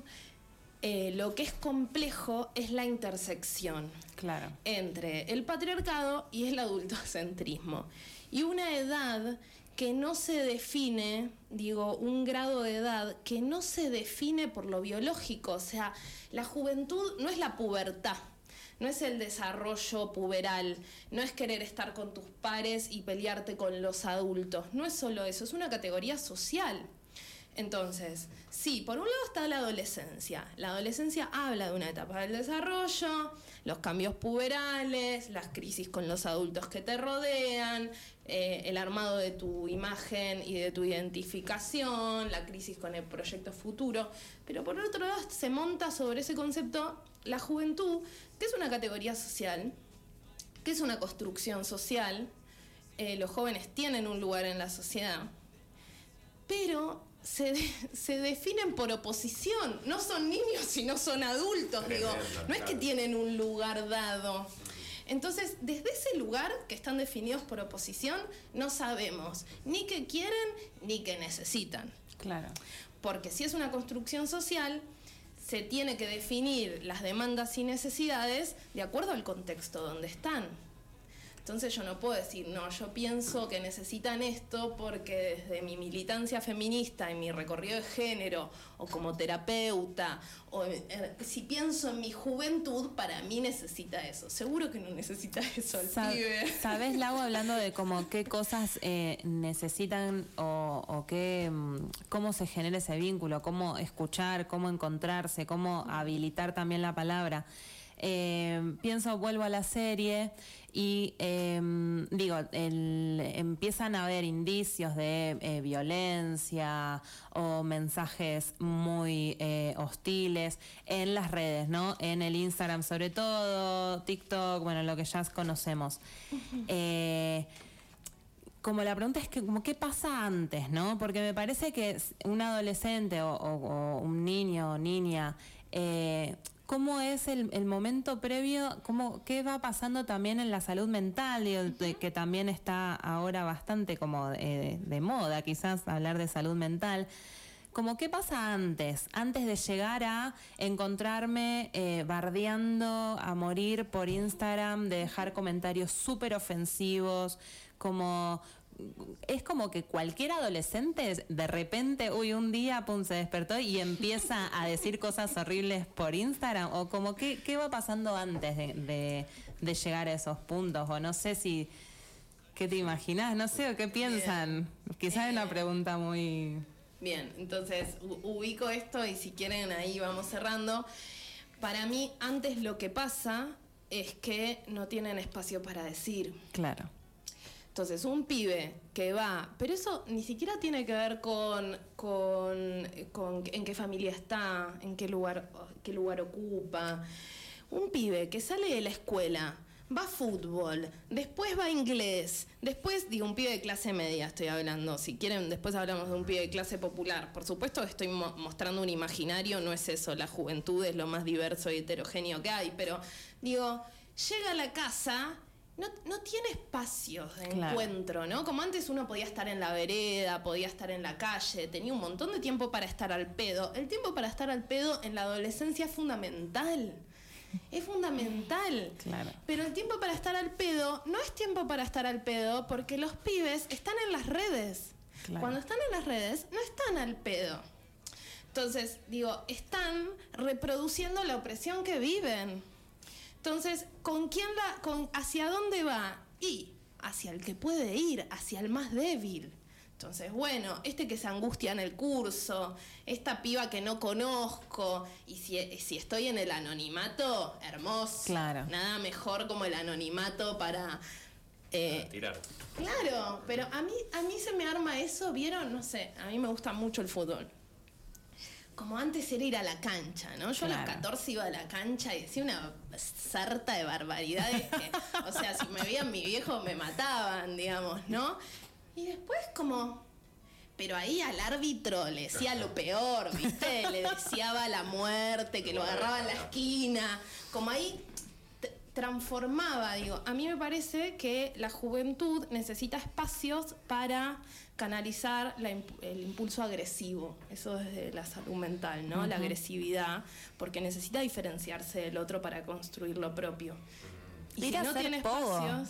lo que es complejo es la intersección Claro. entre el patriarcado y el adultocentrismo. Y una edad que no se define, digo, un grado de edad que no se define por lo biológico. O sea, la juventud no es la pubertad, no es el desarrollo puberal, no es querer estar con tus pares y pelearte con los adultos. No es solo eso, es una categoría social. Entonces, sí, por un lado está la adolescencia. La adolescencia habla de una etapa del desarrollo, los cambios puberales, las crisis con los adultos que te rodean, el armado de tu imagen y de tu identificación, la crisis con el proyecto futuro. Pero por otro lado se monta sobre ese concepto la juventud, que es una categoría social, que es una construcción social. Los jóvenes tienen un lugar en la sociedad, pero se definen por oposición. No son niños, sino son adultos. Tremendo, No es que tienen un lugar dado. Entonces, desde ese lugar que están definidos por oposición, no sabemos ni qué quieren ni qué necesitan. Claro. Porque si es una construcción social, se tiene que definir las demandas y necesidades de acuerdo al contexto donde están. Entonces yo no puedo decir, no, yo pienso que necesitan esto porque desde mi militancia feminista, en mi recorrido de género, o como terapeuta, o si pienso en mi juventud, para mí necesita eso. Seguro que no necesita eso el pibe. ¿Sabés, Lau, hablando de como qué cosas necesitan o qué, cómo se genera ese vínculo, cómo escuchar, cómo encontrarse, cómo habilitar también la palabra? Vuelvo a la serie y empiezan a haber indicios de violencia o mensajes muy hostiles en las redes, ¿no? En el Instagram sobre todo, TikTok, bueno, lo que ya conocemos. Como la pregunta es que, como, ¿qué pasa antes, no? Porque me parece que un adolescente o un niño o niña, ¿cómo es el momento previo? ¿Qué va pasando también en la salud mental? Que también está ahora bastante como de moda, quizás, hablar de salud mental. Como, ¿qué pasa antes de llegar a encontrarme bardeando a morir por Instagram, de dejar comentarios súper ofensivos? Es como que cualquier adolescente de repente, un día se despertó y empieza a decir cosas horribles por Instagram, o como qué va pasando antes de llegar a esos puntos, o no sé si, ¿qué te imaginás? No sé, o qué piensan. Quizás es una pregunta muy... Bien, entonces ubico esto y si quieren ahí vamos cerrando. Para mí, antes lo que pasa es que no tienen espacio para decir. Claro. Entonces, un pibe que va, pero eso ni siquiera tiene que ver con en qué familia está, en qué lugar ocupa. Un pibe que sale de la escuela, va a fútbol, después va a inglés, después, un pibe de clase media estoy hablando, si quieren después hablamos de un pibe de clase popular. Por supuesto que estoy mostrando un imaginario, no es eso, la juventud es lo más diverso y heterogéneo que hay, pero llega a la casa... No tiene espacios de encuentro, ¿no? Como antes uno podía estar en la vereda, podía estar en la calle, tenía un montón de tiempo para estar al pedo. El tiempo para estar al pedo en la adolescencia es fundamental. Es fundamental. Claro. Pero el tiempo para estar al pedo no es tiempo para estar al pedo porque los pibes están en las redes. Claro. Cuando están en las redes, no están al pedo. Entonces, están reproduciendo la opresión que viven. Entonces, ¿hacia dónde va? Y hacia el que puede ir, hacia el más débil. Entonces, que se angustia en el curso, esta piba que no conozco, y si estoy en el anonimato, hermoso. Claro. Nada mejor como el anonimato para tirar. Claro, pero a mí se me arma eso, ¿vieron? No sé, a mí me gusta mucho el fútbol. Como antes era ir a la cancha, ¿no? Yo a los 14 iba a la cancha y decía una sarta de barbaridades que, o sea, si me veían mi viejo me mataban, digamos, ¿no? Y después pero ahí al árbitro le decía lo peor, ¿viste? Le deseaba la muerte, que lo agarraba en la esquina, como ahí transformaba, a mí me parece que la juventud necesita espacios para canalizar el impulso agresivo, eso desde la salud mental, ¿no? Uh-huh. La agresividad, porque necesita diferenciarse del otro para construir lo propio. Y si no tiene espacios...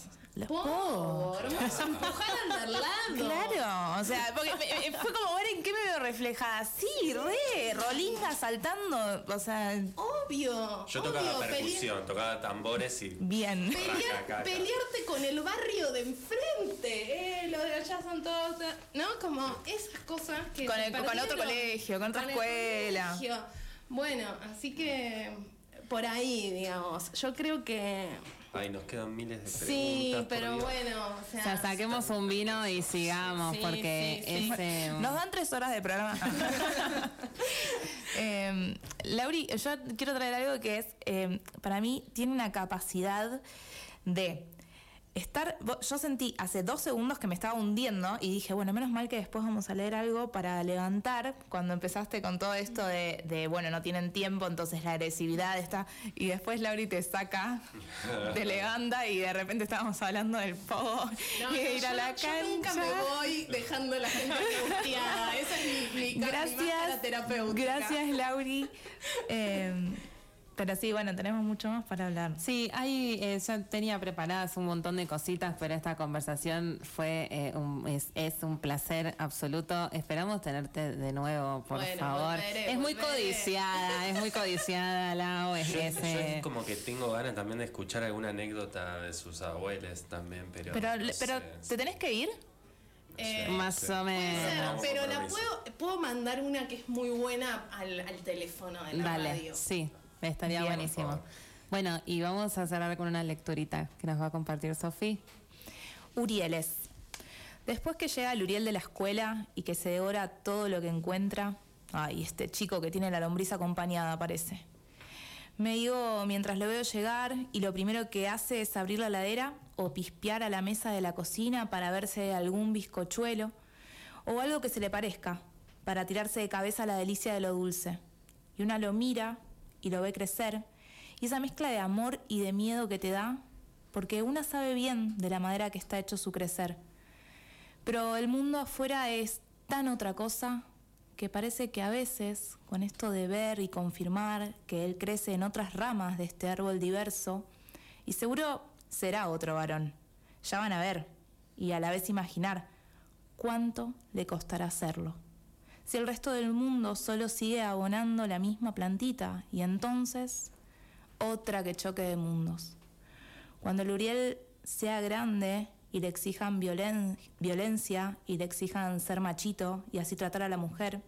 hermoso, empujar al lado. Claro, o sea, porque fue como ver en qué me veo reflejada. Sí, Rolinga saltando, o sea... Obvio. Yo tocaba percusión, tocaba tambores y... Bien. Pelearte con el barrio de enfrente. Los de allá son todos... ¿No? Como esas cosas que... Con otro colegio, con otra escuela. Bueno, así que... Por ahí, digamos. Yo creo que... Ay, nos quedan miles de preguntas. Sí, pero bueno, o sea, saquemos un vino y sigamos, porque nos dan 3 horas de programa. Lauri, yo quiero traer algo que es, para mí, tiene una capacidad de yo sentí hace 2 segundos que me estaba hundiendo y dije, bueno, menos mal que después vamos a leer algo para levantar. Cuando empezaste con todo esto de bueno, no tienen tiempo, entonces la agresividad está... Y después Lauri te saca, te levanta y de repente estábamos hablando del pogo y de ir a la cancha. Yo nunca me voy dejando a la gente angustiada. Esa es mi máscara terapéutica. Gracias, Lauri. Pero sí, bueno, tenemos mucho más para hablar. Sí, yo tenía preparadas un montón de cositas, pero esta conversación es un placer absoluto. Esperamos tenerte de nuevo, por favor. Es muy codiciada, Lau. Yo como que tengo ganas también de escuchar alguna anécdota de sus abuelos también, pero no sé. ¿te tenés que ir? Más o menos. Pero puedo mandar una que es muy buena al teléfono de la radio. Sí. Estaría Bien, buenísimo. Bueno, y vamos a cerrar con una lecturita que nos va a compartir Sofía. Urieles. Después que llega el Uriel de la escuela y que se devora todo lo que encuentra... Ay, este chico que tiene la lombriz acompañada, parece. Me digo mientras lo veo llegar y lo primero que hace es abrir la heladera o pispear a la mesa de la cocina para verse algún bizcochuelo o algo que se le parezca, para tirarse de cabeza a la delicia de lo dulce. Y una lo mira... y lo ve crecer, y esa mezcla de amor y de miedo que te da, porque una sabe bien de la madera que está hecho su crecer. Pero el mundo afuera es tan otra cosa que parece que a veces, con esto de ver y confirmar que él crece en otras ramas de este árbol diverso, y seguro será otro varón, ya van a ver, y a la vez imaginar, cuánto le costará hacerlo. Si el resto del mundo solo sigue abonando la misma plantita, y entonces otra que choque de mundos. Cuando el Uriel sea grande y le exijan violencia y le exijan ser machito y así tratar a la mujer,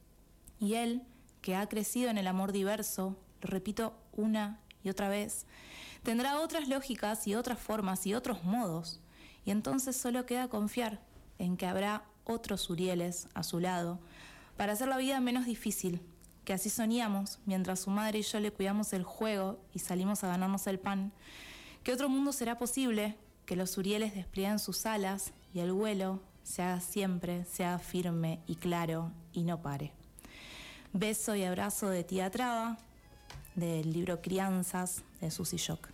y él, que ha crecido en el amor diverso, lo repito una y otra vez, tendrá otras lógicas y otras formas y otros modos, y entonces solo queda confiar en que habrá otros Urieles a su lado, para hacer la vida menos difícil, que así soñamos mientras su madre y yo le cuidamos el juego y salimos a ganarnos el pan, que otro mundo será posible, que los Urieles desplieguen sus alas y el vuelo se haga siempre, se haga firme y claro y no pare. Beso y abrazo de tía Traba, del libro Crianzas de Susy Shock.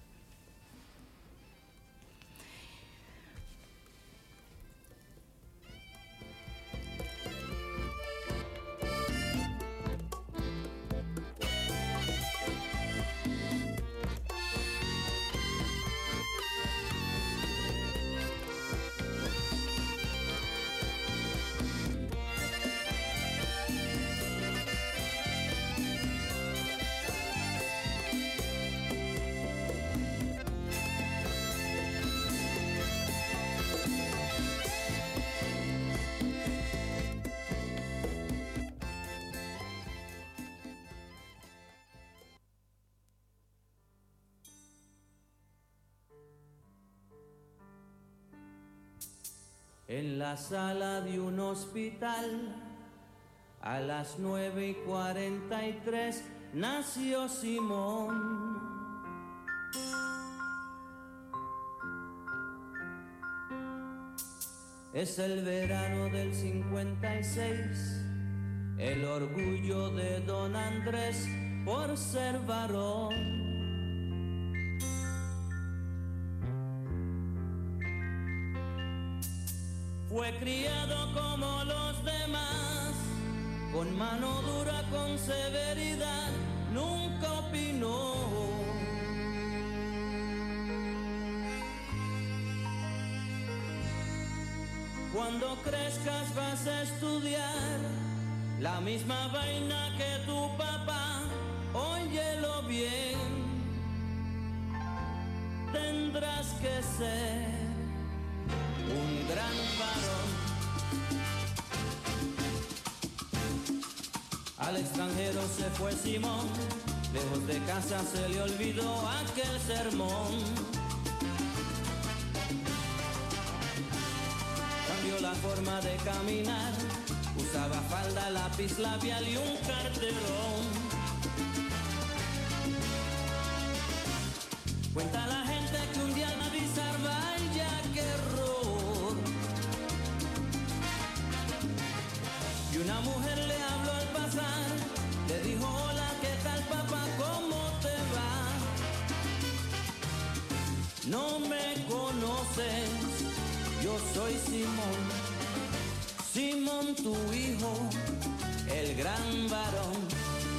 En la sala de un hospital, a las 9:43, nació Simón. Es el verano del 56, el orgullo de don Andrés por ser varón. Fue criado como los demás, con mano dura, con severidad, nunca opinó. Cuando crezcas vas a estudiar la misma vaina que tu papá, óyelo bien, tendrás que ser un gran varón. Al extranjero se fue Simón, lejos de casa se le olvidó aquel sermón. Cambió la forma de caminar, usaba falda, lápiz labial y un carterón. Cuenta la gente que un día Naví Sarvay soy Simón, Simón tu hijo, el gran varón.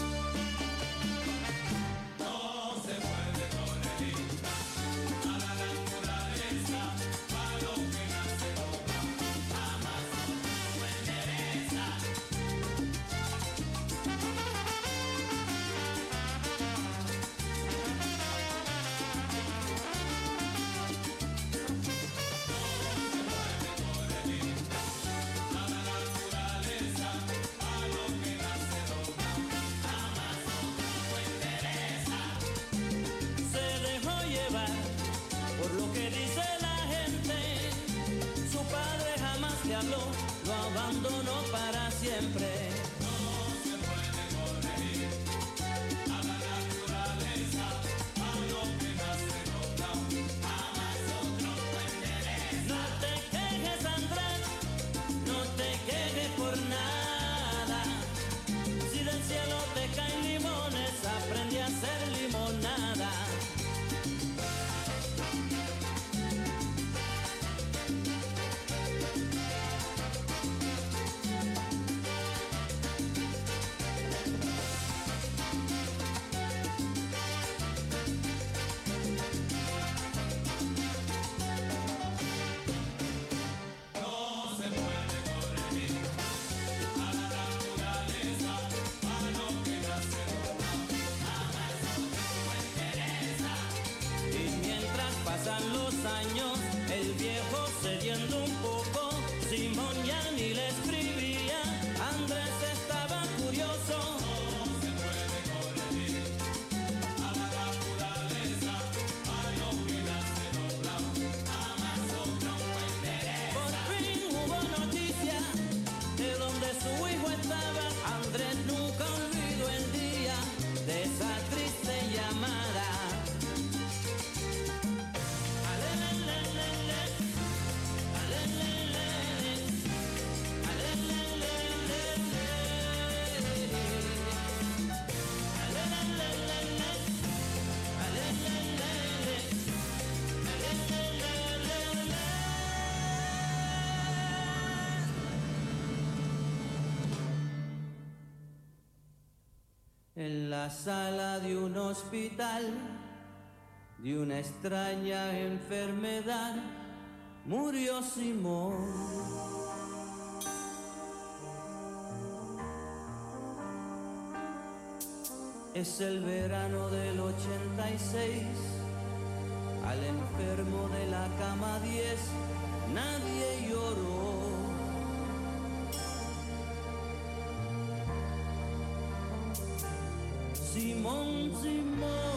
Lo abandonó para siempre. No se puede corregir a la naturaleza, a lo que nace doblado, jamás otro lo endereza. No te quejes, Andrés, no te quejes por nada. Si del cielo te caen limones, aprende a hacer limonada. Pasan los años, el viejo cediendo un poco, Simón ya ni le escribía, Andrés estaba curioso. No se puede corregir a la naturaleza, a lo que nace doblado, jamás otro lo endereza. Por fin hubo noticia de donde su hijo estaba, Andrés nunca olvidó el día de esa triste llamada. En la sala de un hospital, de una extraña enfermedad, murió Simón. Es el verano del 86, al enfermo de la cama 10, nadie lloró. Simón, Simón.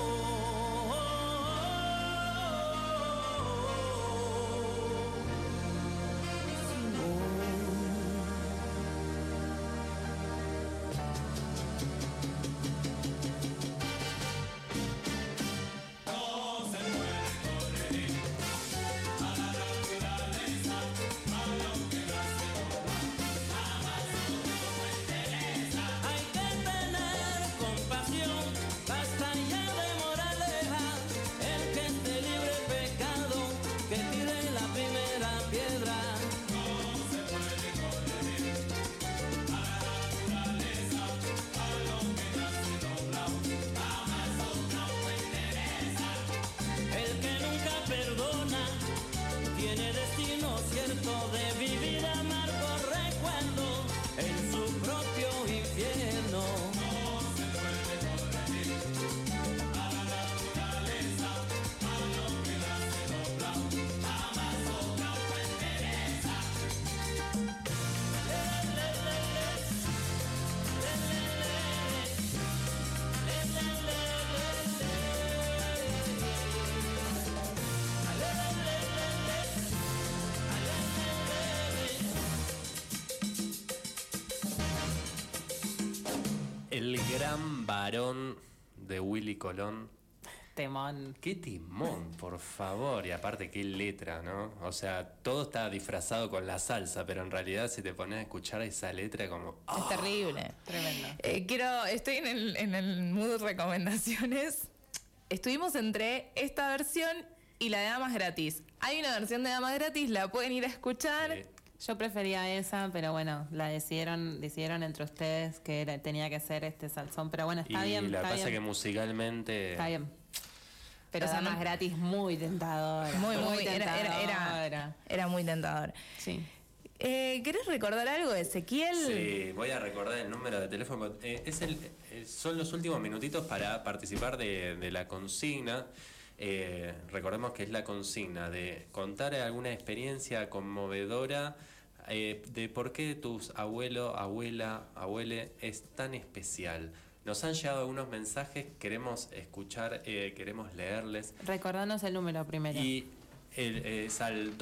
El gran varón de Willy Colón. Temón. Qué timón, por favor. Y aparte, qué letra, ¿no? O sea, todo está disfrazado con la salsa, pero en realidad si te pones a escuchar esa letra como... ¡oh! Es terrible. Tremendo. Estoy en el mood recomendaciones. Estuvimos entre esta versión y la de Damas Gratis. Hay una versión de Damas Gratis, la pueden ir a escuchar. Sí. Yo prefería esa, pero bueno, la decidieron entre ustedes que tenía que ser este salsón. Pero bueno, está bien. Y lo que está pasa bien. que musicalmente... Está bien. Pero O sea, Damas no- Gratis muy tentadora. Muy, tentadora. era muy tentador. Sí. ¿Querés recordar algo, Ezequiel? Sí, voy a recordar el número de teléfono. Son los últimos minutitos para participar de la consigna. Recordemos que es la consigna de contar alguna experiencia conmovedora de por qué tus abuelo, abuela, abuele es tan especial. Nos han llegado algunos mensajes, queremos escuchar, queremos leerles. Recordanos el número primero. Y es al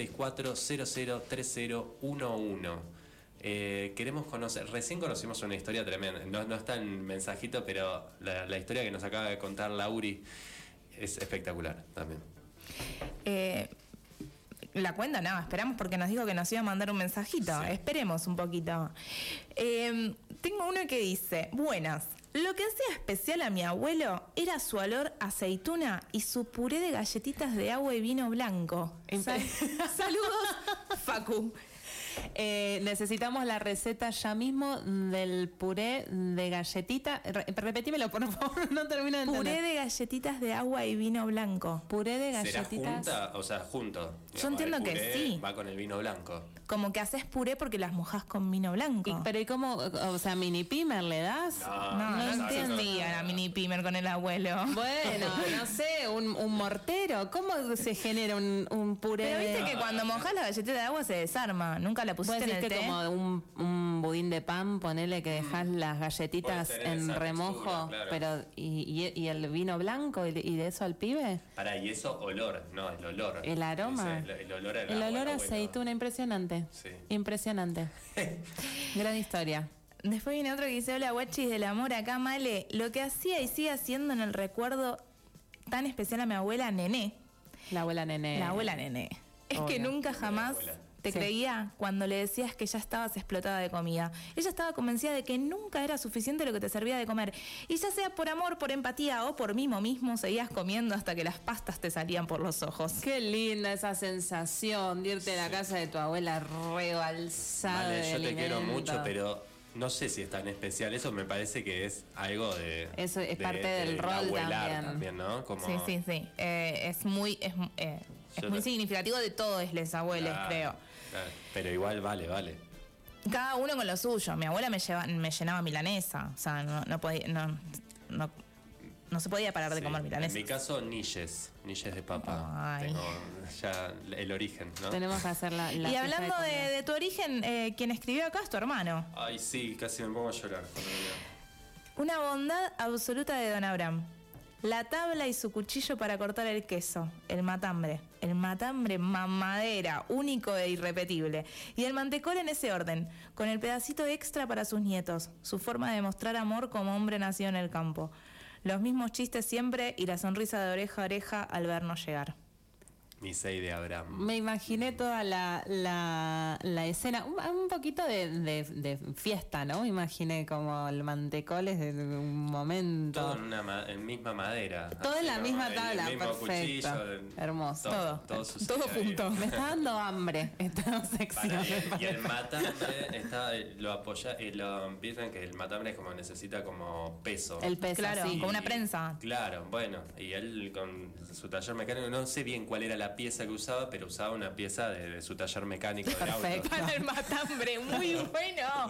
2664-003011. Queremos conocer, recién conocimos una historia tremenda, no está en mensajito, pero la historia que nos acaba de contar Lauri es espectacular también. La cuenta no, esperamos porque nos dijo que nos iba a mandar un mensajito. Sí. Esperemos un poquito. Tengo uno que dice: buenas. Lo que hacía especial a mi abuelo era su olor a aceituna y su puré de galletitas de agua y vino blanco. Saludos, Facu. Necesitamos la receta ya mismo del puré de galletita. Repetímelo, por favor, no termino de entender. Puré de galletitas de agua y vino blanco. Puré de ¿Será galletitas. junta? O sea, junto. Yo entiendo el que puré sí. Va con el vino blanco. Como que haces puré porque las mojás con vino blanco. Pero ¿y cómo? O sea, mini pimer le das. No entendía la mini pimer con el abuelo. Bueno, no sé, un mortero. ¿Cómo se genera un puré? Pero viste que cuando mojás la galletita de agua se desarma. ¿Nunca la Vos pusiste en decís el que té? como un budín de pan, ponele que dejás las galletitas Puede tener en esa remojo, textura, claro. pero ¿y el vino blanco y de eso al pibe? Y eso olor, no, el olor. El aroma. Dice, el olor al El agua, olor a al abuelo. aceituna, impresionante. Sí. Impresionante. Gran historia. Después viene otro que dice: hola guachis del amor, acá Male. Lo que hacía y sigue haciendo en el recuerdo tan especial a mi abuela Nené. La abuela Nené. La abuela Nené. Es que Obvio. nunca jamás abuela. te Sí. creía cuando le decías que ya estabas explotada de comida. Ella estaba convencida de que nunca era suficiente lo que te servía de comer. Y ya sea por amor, por empatía o por mimo mismo, seguías comiendo hasta que las pastas te salían por los ojos. Qué linda esa sensación de irte a la casa de tu abuela rebalsada Vale, de yo te quiero alimento. mucho, pero no sé si es tan especial. Eso me parece que es algo de... Eso es parte del rol abuelar también. ¿no? Como, Sí. Es muy Yo muy ta- significativo de todos los abuelos, Claro, creo. claro. Pero igual vale. Cada uno con lo suyo. Mi abuela me llenaba milanesa. O sea, no podía, no se podía parar de Sí. comer milanesa. En mi caso, niches de papa. Ay. Tengo ya el origen, ¿no? Tenemos que hacer la Y fiesta hablando comida. de tu origen, quien escribió acá es tu hermano. Ay, sí, casi me pongo a llorar cuando lo leo. Una bondad absoluta de don Abraham. La tabla y su cuchillo para cortar el queso. El matambre. El matambre mamadera, único e irrepetible. Y el mantecol en ese orden, con el pedacito extra para sus nietos. Su forma de mostrar amor como hombre nacido en el campo. Los mismos chistes siempre y la sonrisa de oreja a oreja al vernos llegar. Mi 6 de Abraham. Me imaginé toda la escena, un poquito de fiesta, ¿no? Me imaginé como el mantecol es de un momento. Todo en misma madera. Todo en Así, la ¿no? misma El tabla, mismo perfecto. cuchillo, Hermoso. Todo sucede Todo ahí. junto. Me está dando hambre esta sección. Y el matambre lo apoya y lo empiezan que el matambre es como necesita como peso. El peso, Claro, sí. como una prensa. Claro, bueno, y él con su taller mecánico, no sé bien cuál era la pieza que usaba, pero usaba una pieza de su taller mecánico del auto. Perfecto. Para el matambre, muy bueno.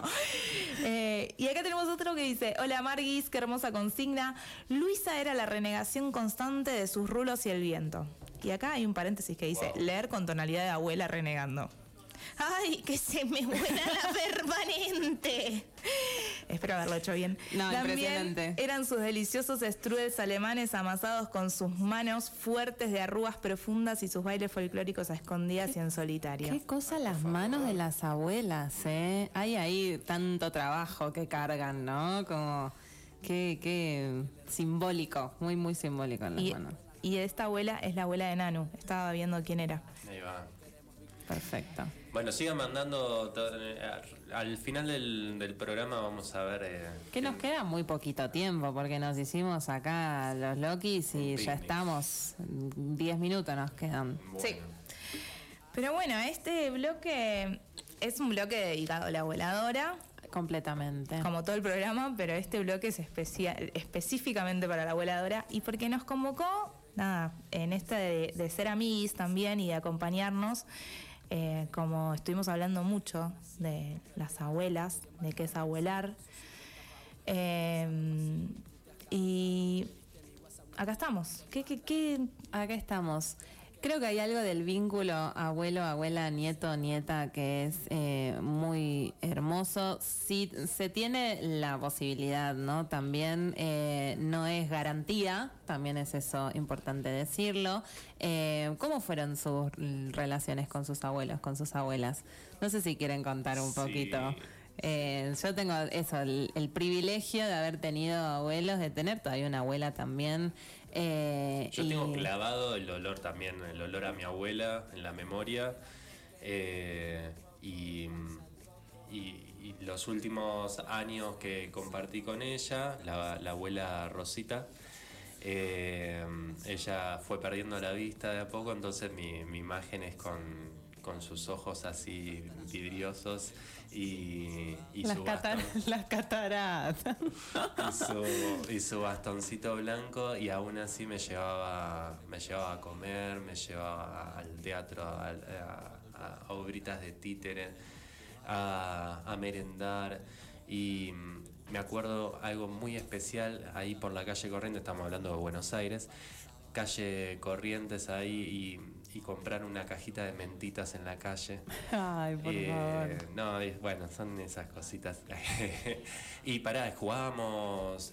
Y acá tenemos otro que dice: hola Marguis, qué hermosa consigna. Luisa era la renegación constante de sus rulos y el viento. Y acá hay un paréntesis que dice: Wow. leer con tonalidad de abuela renegando. ¡Ay, que se me vuela la permanente! Espero haberlo hecho bien. No, También impresionante. eran sus deliciosos strudels alemanes amasados con sus manos fuertes de arrugas profundas y sus bailes folclóricos a escondidas y en solitario. Qué cosa las manos de las abuelas, ¿eh? Hay ahí tanto trabajo que cargan, ¿no? Como qué simbólico, muy, muy simbólico en las manos. Y esta abuela es la abuela de Nanu. Estaba viendo quién era. Ahí va. Perfecto. Bueno, sigan mandando. Al final del programa vamos a ver. Que nos queda muy poquito tiempo porque nos hicimos acá los Lokis y ya estamos. 10 minutos nos quedan. Bueno. Sí. Pero bueno, este bloque es un bloque dedicado a la voladora, Completamente. como todo el programa, pero este bloque es específicamente para la voladora y porque nos convocó, nada, en esta de ser amiguis también y de acompañarnos, como estuvimos hablando mucho de las abuelas, de qué es abuelar, y acá estamos. Acá estamos. Creo que hay algo del vínculo abuelo, abuela, nieto, nieta que es muy hermoso. Si se tiene la posibilidad, ¿no? También no es garantía, también es eso importante decirlo. ¿Cómo fueron sus relaciones con sus abuelos, con sus abuelas? No sé si quieren contar un poquito. Yo tengo eso, el privilegio de haber tenido abuelos, de tener todavía una abuela también. Yo tengo clavado el olor también, el olor a mi abuela en la memoria. Y los últimos años que compartí con ella, la abuela Rosita, ella fue perdiendo la vista de a poco, entonces mi imagen es con sus ojos así vidriosos y las su las cataratas. y su bastoncito blanco, y aún así me llevaba a comer, me llevaba al teatro, a obritas de títere, a merendar. Y me acuerdo algo muy especial ahí por la calle Corrientes, estamos hablando de Buenos Aires, calle Corrientes ahí, y comprar una cajita de mentitas en la calle. Ay, por favor. No, bueno, son esas cositas. Y jugábamos.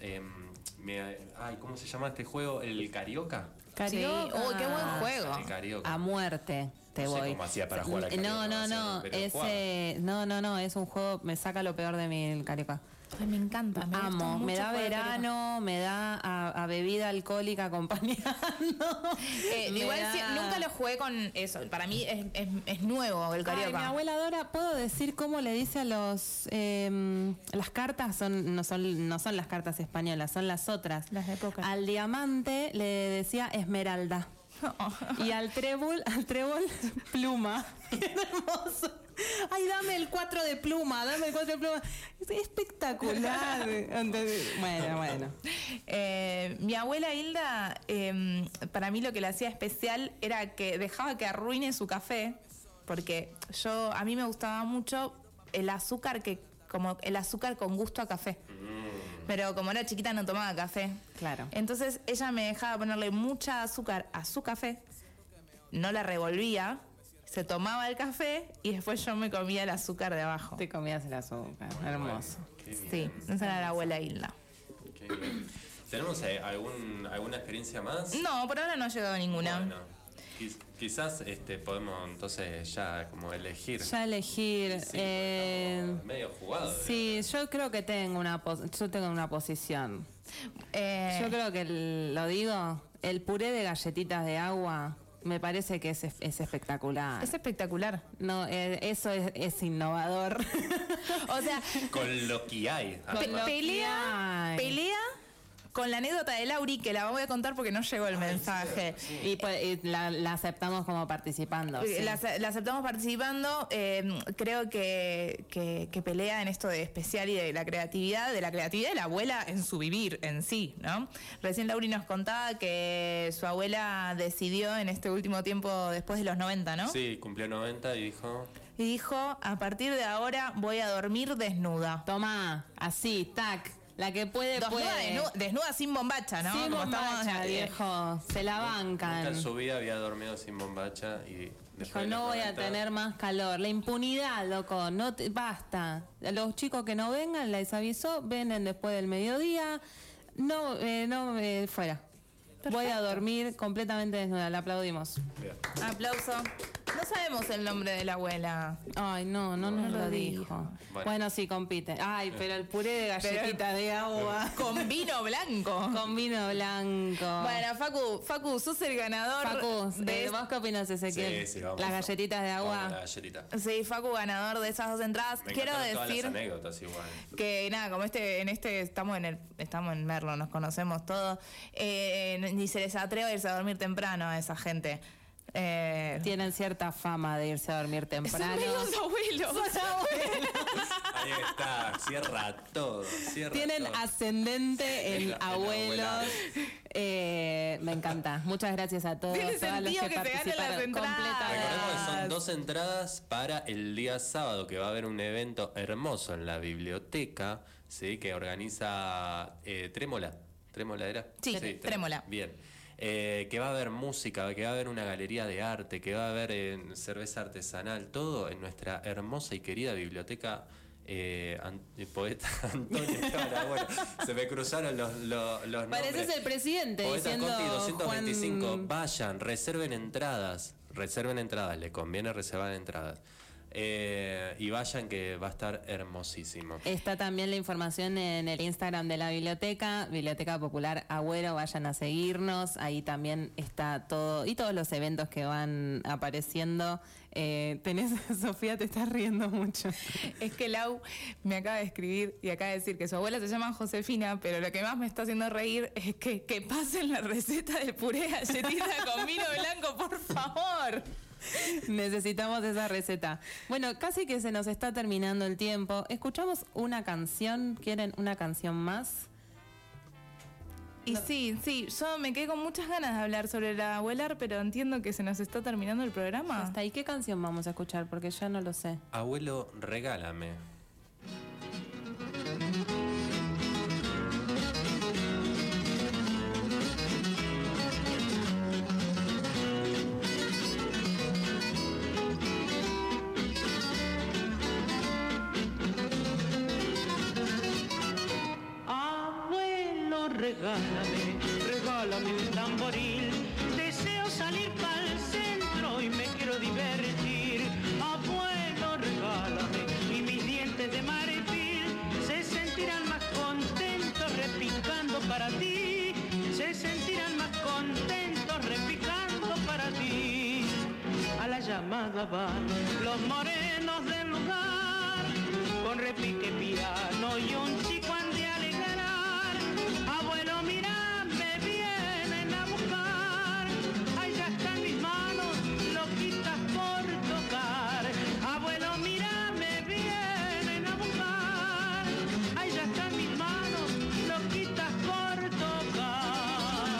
¿Cómo se llama este juego? ¿El Carioca? Carioca. Sí. Uy, qué buen juego. El Carioca. A muerte te No sé voy. cómo hacía para jugar al Carioca, No, pero ese, no, es un juego, me saca lo peor de mí el Carioca. Ay, me encanta, me gusta Amo, mucho me da jugar al verano, me da a bebida alcohólica acompañando. Igual nunca lo jugué con eso. Para mí es nuevo el Carioca. Ay, mi abuela Dora, ¿puedo decir cómo le dice a los... las cartas no son las cartas españolas, son las otras. Las de póker. Al diamante le decía esmeralda. Y al trébol, pluma. Qué hermoso. Ay, dame el 4 de pluma, Es espectacular. Entonces, bueno. Mi abuela Hilda, para mí lo que le hacía especial era que dejaba que arruine su café, porque a mí me gustaba mucho el azúcar como el azúcar con gusto a café. Pero como era chiquita no tomaba café. Claro. Entonces ella me dejaba ponerle mucha azúcar a su café, no la revolvía, se tomaba el café y después yo me comía el azúcar de abajo. Te comías el azúcar, hermoso. Sí, esa era la abuela Hilda. Qué bien. ¿Tenemos alguna experiencia más? No, por ahora no ha llegado ninguna. Bueno, quizás podemos entonces ya como elegir. Ya elegir. Sí, medio jugado. Sí, yo creo que tengo una posición. Yo creo que lo digo, el puré de galletitas de agua me parece que es espectacular. Es espectacular. No, eso es innovador. O sea, Con lo que hay. pelea con la anécdota de Lauri, que la voy a contar porque no llegó el mensaje. Y la aceptamos como participando. Sí. La aceptamos participando. Creo que pelea en esto de especial y de la creatividad de la abuela en su vivir en sí, ¿no? Recién Lauri nos contaba que su abuela decidió en este último tiempo, después de los 90, ¿no? Sí, cumplió 90 y dijo... a partir de ahora voy a dormir desnuda. Toma, así, tac. La que puede. Desnuda sin bombacha, ¿no? Sin bombacha, viejo. Se la bancan. Nunca en su vida había dormido sin bombacha y dijo, no voy a tener más calor. La impunidad, loco, basta. Los chicos que no vengan, les avisó, vienen después del mediodía. Fuera. Perfecto. Voy a dormir completamente desnuda. La aplaudimos. Bien. Aplauso. No sabemos el nombre de la abuela. Ay, no nos lo dijo. Bueno, sí, compite. Ay, pero el puré de galletitas de agua. Con vino blanco. Con vino blanco. Bueno, Facu, sos el ganador. Facu, ¿vos qué opinas, Ezequiel? Sí, vamos. Las galletitas de agua. Vamos, la galletita. Sí, Facu, ganador de esas 2 entradas. Me Quiero encantaron todas decir las anécdotas igual. que nada, como estamos en Merlo, nos conocemos todos, ni se les atreve a irse a dormir temprano a esa gente. Tienen cierta fama de irse a dormir temprano. Son medios abuelos. Ahí está, cierra todo. Tienen ascendente en abuelos. Me encanta. Muchas gracias a todos. Tiene todas los sentido que se ganen participaron las entradas. completamente. Recordemos que son 2 entradas para el día sábado, que va a haber un evento hermoso en la biblioteca, ¿sí? Que organiza Trémola. ¿Trémola era? Sí, Trémola. Bien. Que va a haber música, que va a haber una galería de arte, que va a haber cerveza artesanal, todo en nuestra hermosa y querida biblioteca. Poeta Antonio Esteban, bueno, se me cruzaron los nombres. Pareces el presidente Poeta diciendo Conti 225. Juan... Vayan, reserven entradas, le conviene reservar entradas. Y vayan, que va a estar hermosísimo. Está también la información en el Instagram de la biblioteca, Biblioteca Popular Agüero, vayan a seguirnos, ahí también está todo, y todos los eventos que van apareciendo. Sofía, te estás riendo mucho. Es que Lau me acaba de escribir y acaba de decir que su abuela se llama Josefina, pero lo que más me está haciendo reír es que pasen la receta del puré de galletita con vino blanco, por favor. Necesitamos esa receta. Bueno, casi que se nos está terminando el tiempo. Escuchamos una canción. ¿Quieren una canción más? Y no. Sí, yo me quedé con muchas ganas de hablar sobre la abuelar, pero entiendo que se nos está terminando el programa. ¿Hasta ahí qué canción vamos a escuchar? Porque ya no lo sé. Abuelo, regálame. Regálame un tamboril. Deseo salir pa'l centro y me quiero divertir. Abuelo, regálame, y mis dientes de marfil se sentirán más contentos repicando para ti. Se sentirán más contentos repicando para ti. A la llamada van los morenos del lugar, con repique piano y un chico han de alegrar. Abuelo, mira, me vienen a buscar. Ahí ya están mis manos, loquitas por tocar. Abuelo, mira, me vienen a buscar. Ahí ya están mis manos, loquitas por tocar.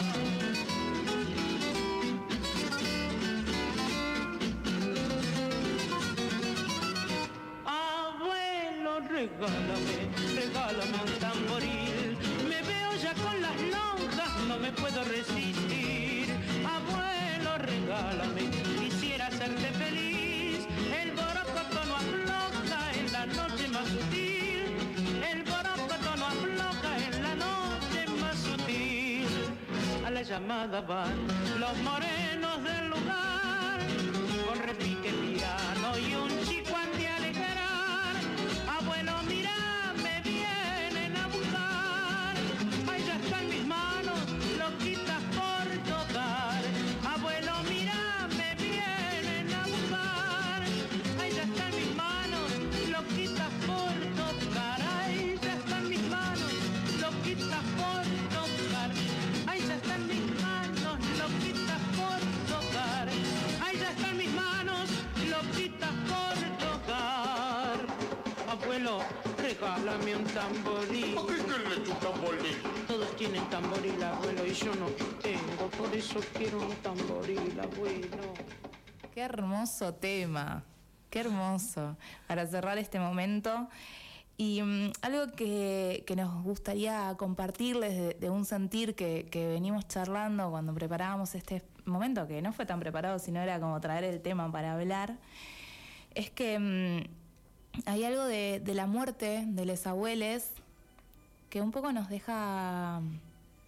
Abuelo, regálame un tamboril. Me veo ya con las lonjas, no me puedo resistir. Abuelo, regálame, quisiera hacerte feliz. El borocoto no afloja en la noche más sutil. El borocoto no afloja en la noche más sutil. A la llamada van los morenos del lugar, con repique piano y un chico han de alegrar. Abuelo, mira, me vienen a buscar. Ahí ya están mis manos, loquitas por tocar. Abuelo, mira, me vienen a buscar. Ahí ya están mis manos, loquitas por tocar. Ahí ya están mis manos, loquitas por tocar. Ahí ya están mis manos, loquitas por tocar. Ahí ya están mis manos, loquitas por tocar. Abuelo, regálame un tamboril. ¿Por qué quieres tu tamboril? Todos tienen tamboril, abuelo, y yo no tengo, por eso quiero un tamboril, abuelo. Qué hermoso tema, qué hermoso. Para cerrar este momento. Y algo que nos gustaría compartirles de un sentir que venimos charlando cuando preparábamos este momento, que no fue tan preparado, sino era como traer el tema para hablar, es que hay algo de la muerte de los abuelos que un poco nos deja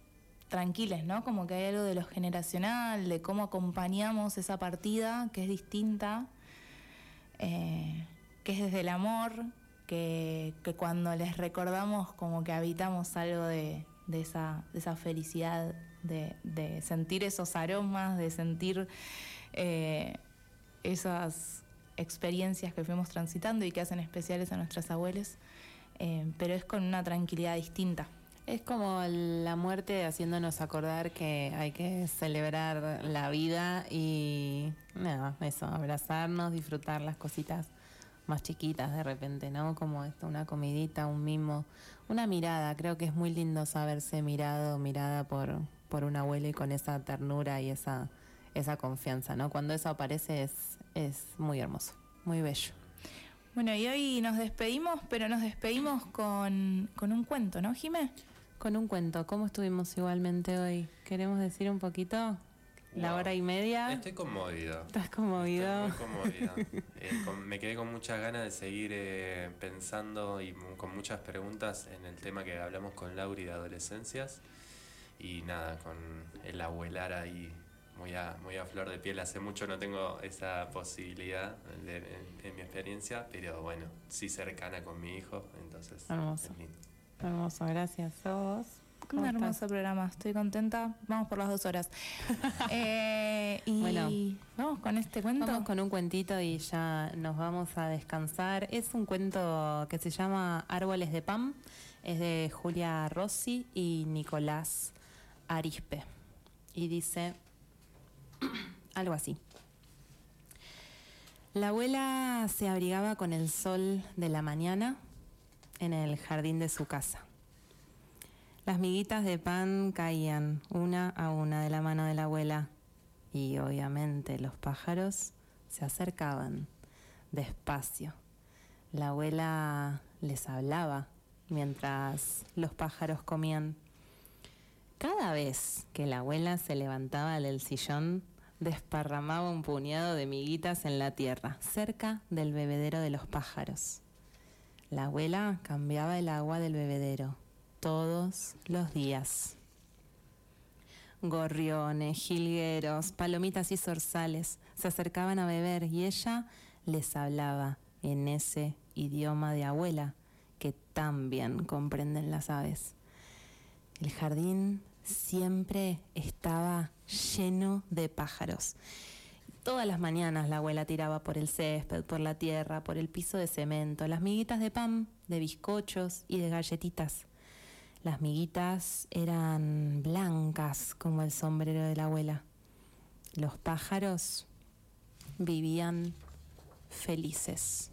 tranquiles, ¿no? Como que hay algo de lo generacional, de cómo acompañamos esa partida que es distinta, que es desde el amor, que cuando les recordamos como que habitamos algo de esa felicidad, de sentir esos aromas, de sentir esas experiencias que fuimos transitando y que hacen especiales a nuestras abuelas, pero es con una tranquilidad distinta. Es como la muerte haciéndonos acordar que hay que celebrar la vida y nada, eso, abrazarnos, disfrutar las cositas más chiquitas de repente, ¿no? Como esto, una comidita, un mimo, una mirada. Creo que es muy lindo saberse mirada por una abuela y con esa ternura y esa confianza, ¿no? Cuando eso aparece es muy hermoso, muy bello. Bueno, y hoy nos despedimos, pero nos despedimos con un cuento, ¿no, Jimé? Con un cuento. ¿Cómo estuvimos igualmente hoy? ¿Queremos decir un poquito? La hora y media. Estoy conmovido. ¿Estás conmovido? Estoy muy conmovido. Me quedé con muchas ganas de seguir pensando y con muchas preguntas en el tema que hablamos con Lauri de adolescencias. Y nada, con el abuelar ahí muy a flor de piel. Hace mucho no tengo esa posibilidad en mi experiencia, pero bueno, sí cercana con mi hijo, entonces hermoso. Es lindo. Hermoso, gracias. ¿Sos? Un hermoso programa, estoy contenta. Vamos por las 2 horas. Y bueno, vamos con este cuento. Vamos con un cuentito y ya nos vamos a descansar. Es un cuento que se llama Árboles de Pan. Es de Julia Rossi y Nicolás Arispe. Y dice algo así. La abuela se abrigaba con el sol de la mañana en el jardín de su casa. Las miguitas de pan caían una a una de la mano de la abuela y obviamente los pájaros se acercaban despacio. La abuela les hablaba mientras los pájaros comían. Cada vez que la abuela se levantaba del sillón, desparramaba un puñado de miguitas en la tierra, cerca del bebedero de los pájaros. La abuela cambiaba el agua del bebedero todos los días. Gorriones, jilgueros, palomitas y zorzales se acercaban a beber y ella les hablaba en ese idioma de abuela que tan bien comprenden las aves. El jardín siempre estaba lleno de pájaros. Todas las mañanas la abuela tiraba por el césped, por la tierra, por el piso de cemento, las miguitas de pan, de bizcochos y de galletitas. Las miguitas eran blancas como el sombrero de la abuela. Los pájaros vivían felices.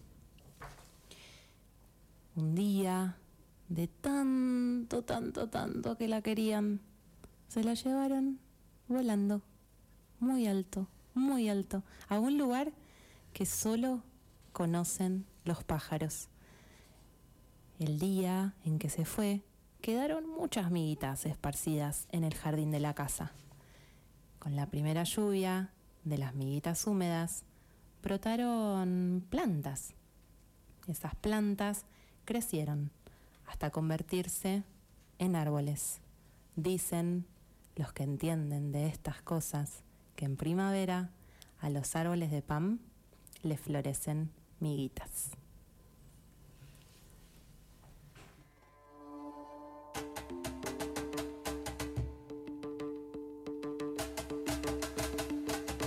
Un día, de tanto que la querían, se la llevaron volando, muy alto, a un lugar que solo conocen los pájaros. El día en que se fue, quedaron muchas miguitas esparcidas en el jardín de la casa. Con la primera lluvia de las miguitas húmedas, brotaron plantas. Esas plantas crecieron hasta convertirse en árboles. Dicen los que entienden de estas cosas que en primavera a los árboles de pan les florecen miguitas.